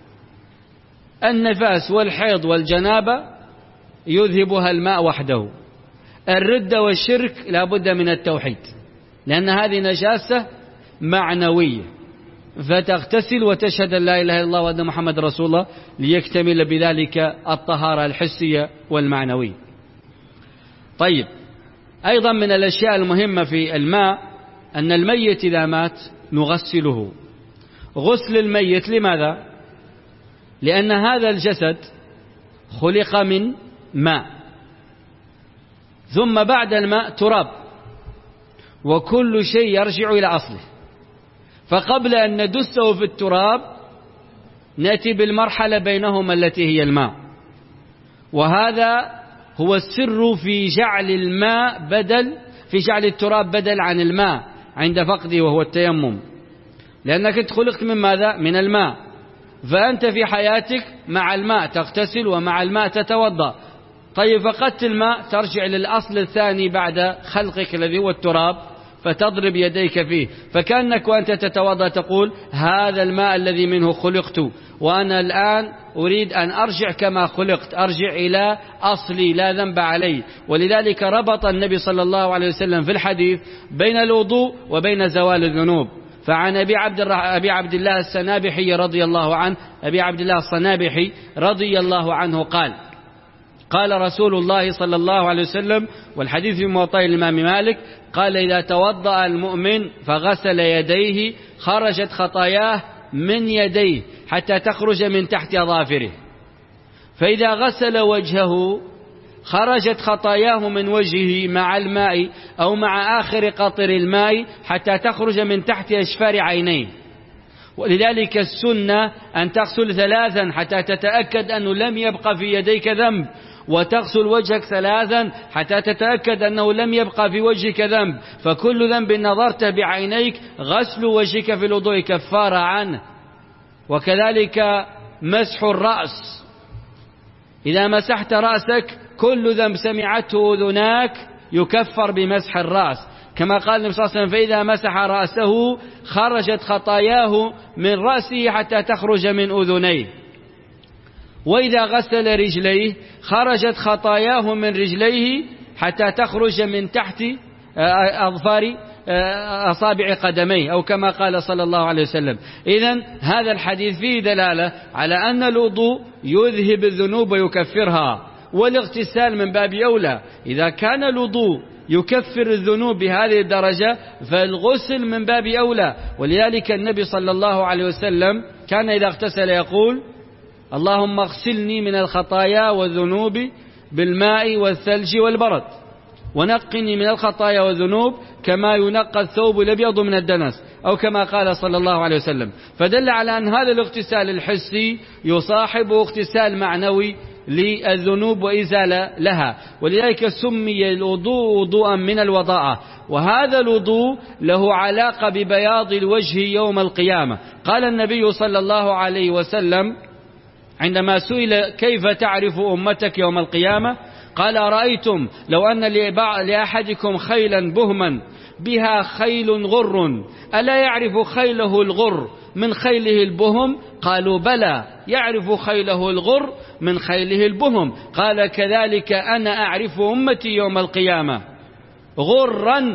النفاس والحيض والجنابة يذهبها الماء وحده. الردة والشرك لا بد من التوحيد، لأن هذه نجاسة معنوية، فتغتسل وتشهد أن لا إله إلا الله وأن محمد رسول الله ليكتمل بذلك الطهارة الحسية والمعنوية. طيب، أيضا من الأشياء المهمة في الماء أن الميت إذا مات نغسله. غسل الميت لماذا؟ لأن هذا الجسد خلق من ماء، ثم بعد الماء تراب، وكل شيء يرجع إلى أصله. فقبل أن ندسه في التراب نأتي بالمرحلة بينهما التي هي الماء، وهذا هو السر في جعل الماء بدل في جعل التراب بدل عن الماء عند فقده، وهو التيمم. لأنك خلقت من ماذا؟ من الماء، فأنت في حياتك مع الماء تغتسل ومع الماء تتوضأ. طيب، فقدت الماء ترجع للأصل الثاني بعد خلقك الذي هو التراب، فتضرب يديك فيه، فكأنك وأنت تتوضأ تقول هذا الماء الذي منه خلقت، وأنا الآن أريد أن أرجع كما خلقت، أرجع إلى أصلي لا ذنب علي. ولذلك ربط النبي صلى الله عليه وسلم في الحديث بين الوضوء وبين زوال الذنوب. فعن أبي عبد, أبي عبد الله السنابحي رضي الله عنه أبي عبد الله الصنابحي رضي الله عنه قال: قال رسول الله صلى الله عليه وسلم، والحديث في موطأ الإمام مالك، قال: إذا توضأ المؤمن فغسل يديه خرجت خطاياه من يديه حتى تخرج من تحت أظافره، فإذا غسل وجهه خرجت خطاياه من وجهه مع الماء أو مع آخر قطر الماء حتى تخرج من تحت أشفار عينيه. ولذلك السنة أن تغسل ثلاثا حتى تتأكد أنه لم يبقى في يديك ذنب، وتغسل وجهك ثلاثا حتى تتأكد أنه لم يبقى في وجهك ذنب، فكل ذنب نظرته بعينيك غسل وجهك في الوضوء كفارة عنه. وكذلك مسح الرأس، إذا مسحت رأسك كل ذنب سمعته أذناك يكفر بمسح الرأس، كما قال النبي صلى الله عليه وسلم: فإذا مسح رأسه خرجت خطاياه من رأسه حتى تخرج من أذنيه. وإذا غسل رجليه خرجت خطاياه من رجليه حتى تخرج من تحت أظفار أصابع قدميه، أو كما قال صلى الله عليه وسلم. إذن هذا الحديث فيه دلالة على أن الوضوء يذهب الذنوب ويكفرها، والاغتسال من باب أولى. إذا كان الوضوء يكفر الذنوب بهذه الدرجة فالغسل من باب أولى. ولذلك النبي صلى الله عليه وسلم كان إذا اغتسل يقول: اللهم اغسلني من الخطايا والذنوب بالماء والثلج والبرد، ونقني من الخطايا والذنوب كما ينقى الثوب الأبيض من الدنس، أو كما قال صلى الله عليه وسلم. فدل على أن هذا الاغتسال الحسي يصاحب اغتسال معنوي للذنوب وإزالة لها، ولذلك سمي الوضوء وضوءا من الوضاءة. وهذا الوضوء له علاقة ببياض الوجه يوم القيامة. قال النبي صلى الله عليه وسلم عندما سئل: كيف تعرف أمتك يوم القيامة؟ قال: أرأيتم لو أن لأحدكم خيلا بهما بها خيل غر، ألا يعرف خيله الغر من خيله البهم؟ قالوا بلى يعرف خيله الغر من خيله البهم. قال كذلك أنا أعرف أمتي يوم القيامة غرا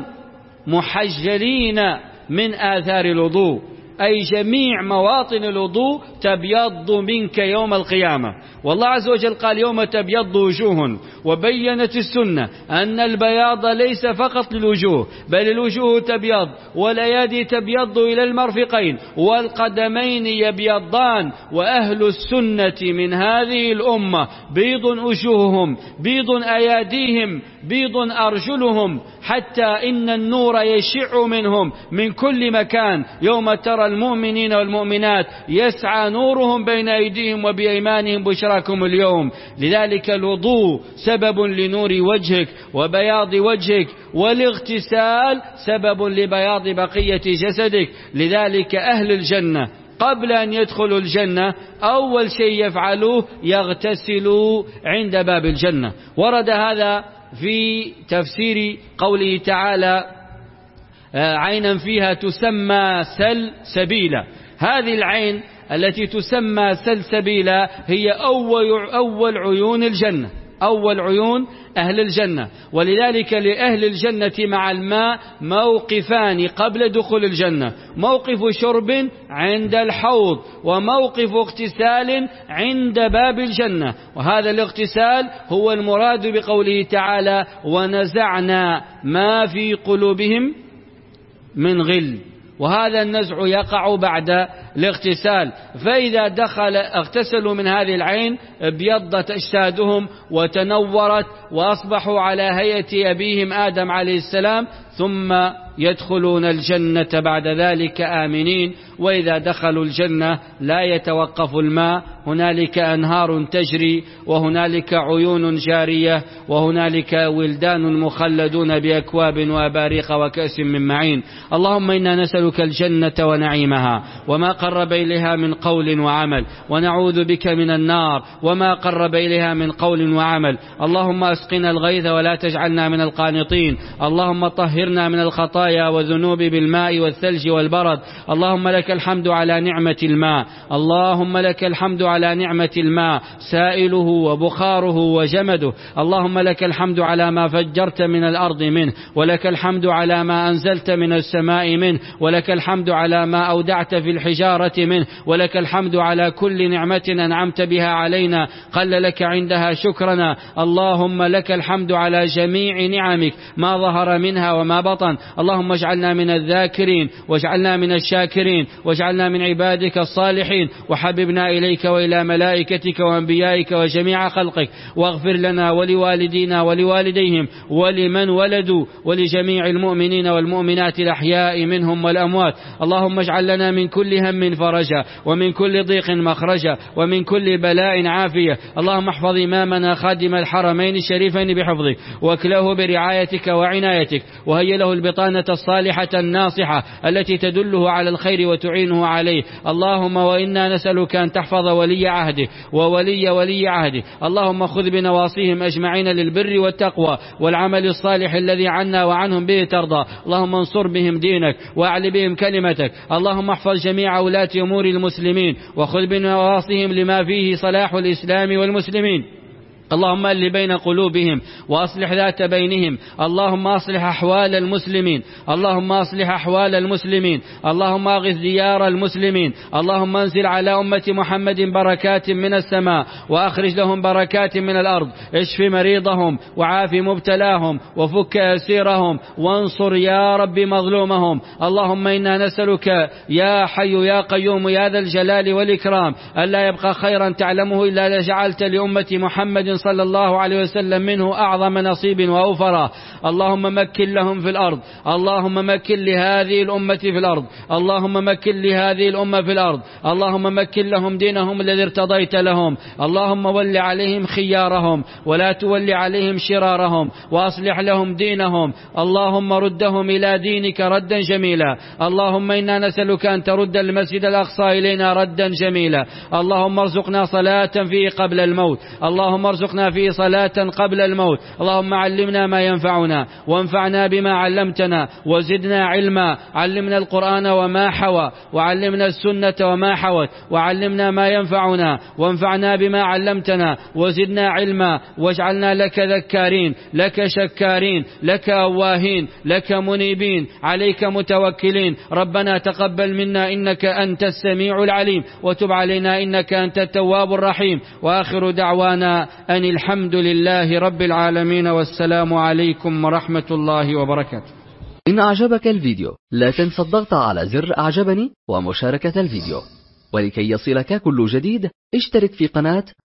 محجلين من آثار الوضوء، أي جميع مواطن الوضوء تبيض منك يوم القيامة. والله عز وجل قال يوم تبيض وجوه، وبينت السنة أن البياض ليس فقط للوجوه بل الوجوه تبيض والأيادي تبيض إلى المرفقين والقدمين يبيضان. وأهل السنة من هذه الأمة بيض وجوههم بيض أياديهم بيض أرجلهم، حتى إن النور يشع منهم من كل مكان. يوم ترى المؤمنين والمؤمنات يسعى نورهم بين أيديهم وبأيمانهم بشراكم اليوم. لذلك الوضوء سبب لنور وجهك وبياض وجهك، والاغتسال سبب لبياض بقية جسدك. لذلك أهل الجنة قبل أن يدخلوا الجنة أول شيء يفعلوه يغتسلوا عند باب الجنة. ورد هذا في تفسير قوله تعالى عينا فيها تسمى سلسبيلا. هذه العين التي تسمى سلسبيلا هي أول, أول عيون الجنة، أول عيون أهل الجنة. ولذلك لأهل الجنة مع الماء موقفان قبل دخول الجنة: موقف شرب عند الحوض، وموقف اغتسال عند باب الجنة. وهذا الاغتسال هو المراد بقوله تعالى ونزعنا ما في قلوبهم من غل، وهذا النزع يقع بعد الاغتسال. فإذا دخل اغتسلوا من هذه العين ابيضت أجسادهم وتنورت وأصبحوا على هيئة أبيهم آدم عليه السلام، ثم يدخلون الجنة بعد ذلك آمنين. وإذا دخلوا الجنة لا يتوقف الماء، هنالك أنهار تجري، وهنالك عيون جارية، وهنالك ولدان مخلدون بأكواب وأباريق وكأس من معين. اللهم إنا نسألك الجنة ونعيمها وما قرب إليها من قول وعمل، ونعوذ بك من النار وما قرب إليها من قول وعمل. اللهم أسقنا الغيث ولا تجعلنا من القانطين. اللهم طهرنا من الخطايا والذنوب بالماء والثلج والبرد. اللهم لك الحمد على نعمة الماء، اللهم لك الحمد على نعمة الماء سائله وبخاره وجمده. اللهم لك الحمد على ما فجرت من الأرض منه، ولك الحمد على ما أنزلت من السماء منه، ولك الحمد على ما أودعت في الحجارة منه، ولك الحمد على كل نعمة أنعمت بها علينا قل لك عندها شكرنا. اللهم لك الحمد على جميع نعمك ما ظهر منها وما بطن. اللهم اجعلنا من الذاكرين واجعلنا من الشاكرين واجعلنا من عبادك الصالحين، وحببنا إليك وإلى ملائكتك وأنبيائك وجميع خلقك، واغفر لنا ولوالدينا ولوالديهم ولمن ولدوا ولجميع المؤمنين والمؤمنات الأحياء منهم والأموات. اللهم اجعل لنا من كل هم فرجا، ومن كل ضيق مخرجا، ومن كل بلاء عافية. اللهم احفظ إمامنا خادم الحرمين الشريفين بحفظك، واكله برعايتك وعنايتك، وهيئ له البطانة الصالحة الناصحة التي تدله على الخير وتعينه عليه. اللهم وإنا نسألك أن تحفظ ولي عهده وولي ولي عهده. اللهم خذ بنواصيهم أجمعين للبر والتقوى والعمل الصالح الذي عنا وعنهم به ترضى. اللهم انصر بهم دينك واعل بهم كلمتك. اللهم احفظ جميع ولاة أمور المسلمين، وخذ بنواصيهم لما فيه صلاح الإسلام والمسلمين. اللهم ألف بين قلوبهم وأصلح ذات بينهم. اللهم أصلح أحوال المسلمين، اللهم أصلح أحوال المسلمين، اللهم أغث ديار المسلمين. اللهم انزل على أمة محمد بركات من السماء، وأخرج لهم بركات من الأرض. اشف مريضهم وعاف مبتلاهم وفك أسيرهم، وانصر يا رب مظلومهم. اللهم إنا نسألك يا حي يا قيوم يا ذا الجلال والإكرام ألا يبقى خيرا تعلمه إلا لجعلت لأمة محمد صلى الله عليه وسلم منه أعظم نصيب وأوفرا. اللهم مكن لهم في الأرض، اللهم مكن لهذه الأمة في الأرض، اللهم مكن لهذه الأمة في الأرض. اللهم مكن لهم دينهم الذي ارتضيت لهم. اللهم ول عليهم خيارهم ولا تول عليهم شرارهم، وأصلح لهم دينهم. اللهم ردهم إلى دينك ردا جميلا. اللهم إنا نسألك أن ترد المسجد الأقصى إلينا ردا جميلا. اللهم ارزقنا صلاة فيه قبل الموت. اللهم ارزقنا ارزقنا فيه صلاة قبل الموت. اللهم علمنا ما ينفعنا وانفعنا بما علمتنا وزدنا علما. علمنا القرآن وما حوى، وعلمنا السنة وما حوت، وعلمنا ما ينفعنا وانفعنا بما علمتنا وزدنا علما. واجعلنا لك ذكارين، لك شكارين، لك أواهين، لك منيبين، عليك متوكلين. ربنا تقبل منا إنك أنت السميع العليم، وتب علينا إنك أنت التواب الرحيم. وآخر دعوانا أن الحمد لله رب العالمين، والسلام عليكم ورحمة الله وبركاته. إن أعجبك الفيديو لا تنسى الضغط على زر أعجبني ومشاركة الفيديو، ولكي يصلك كل جديد اشترك في قناة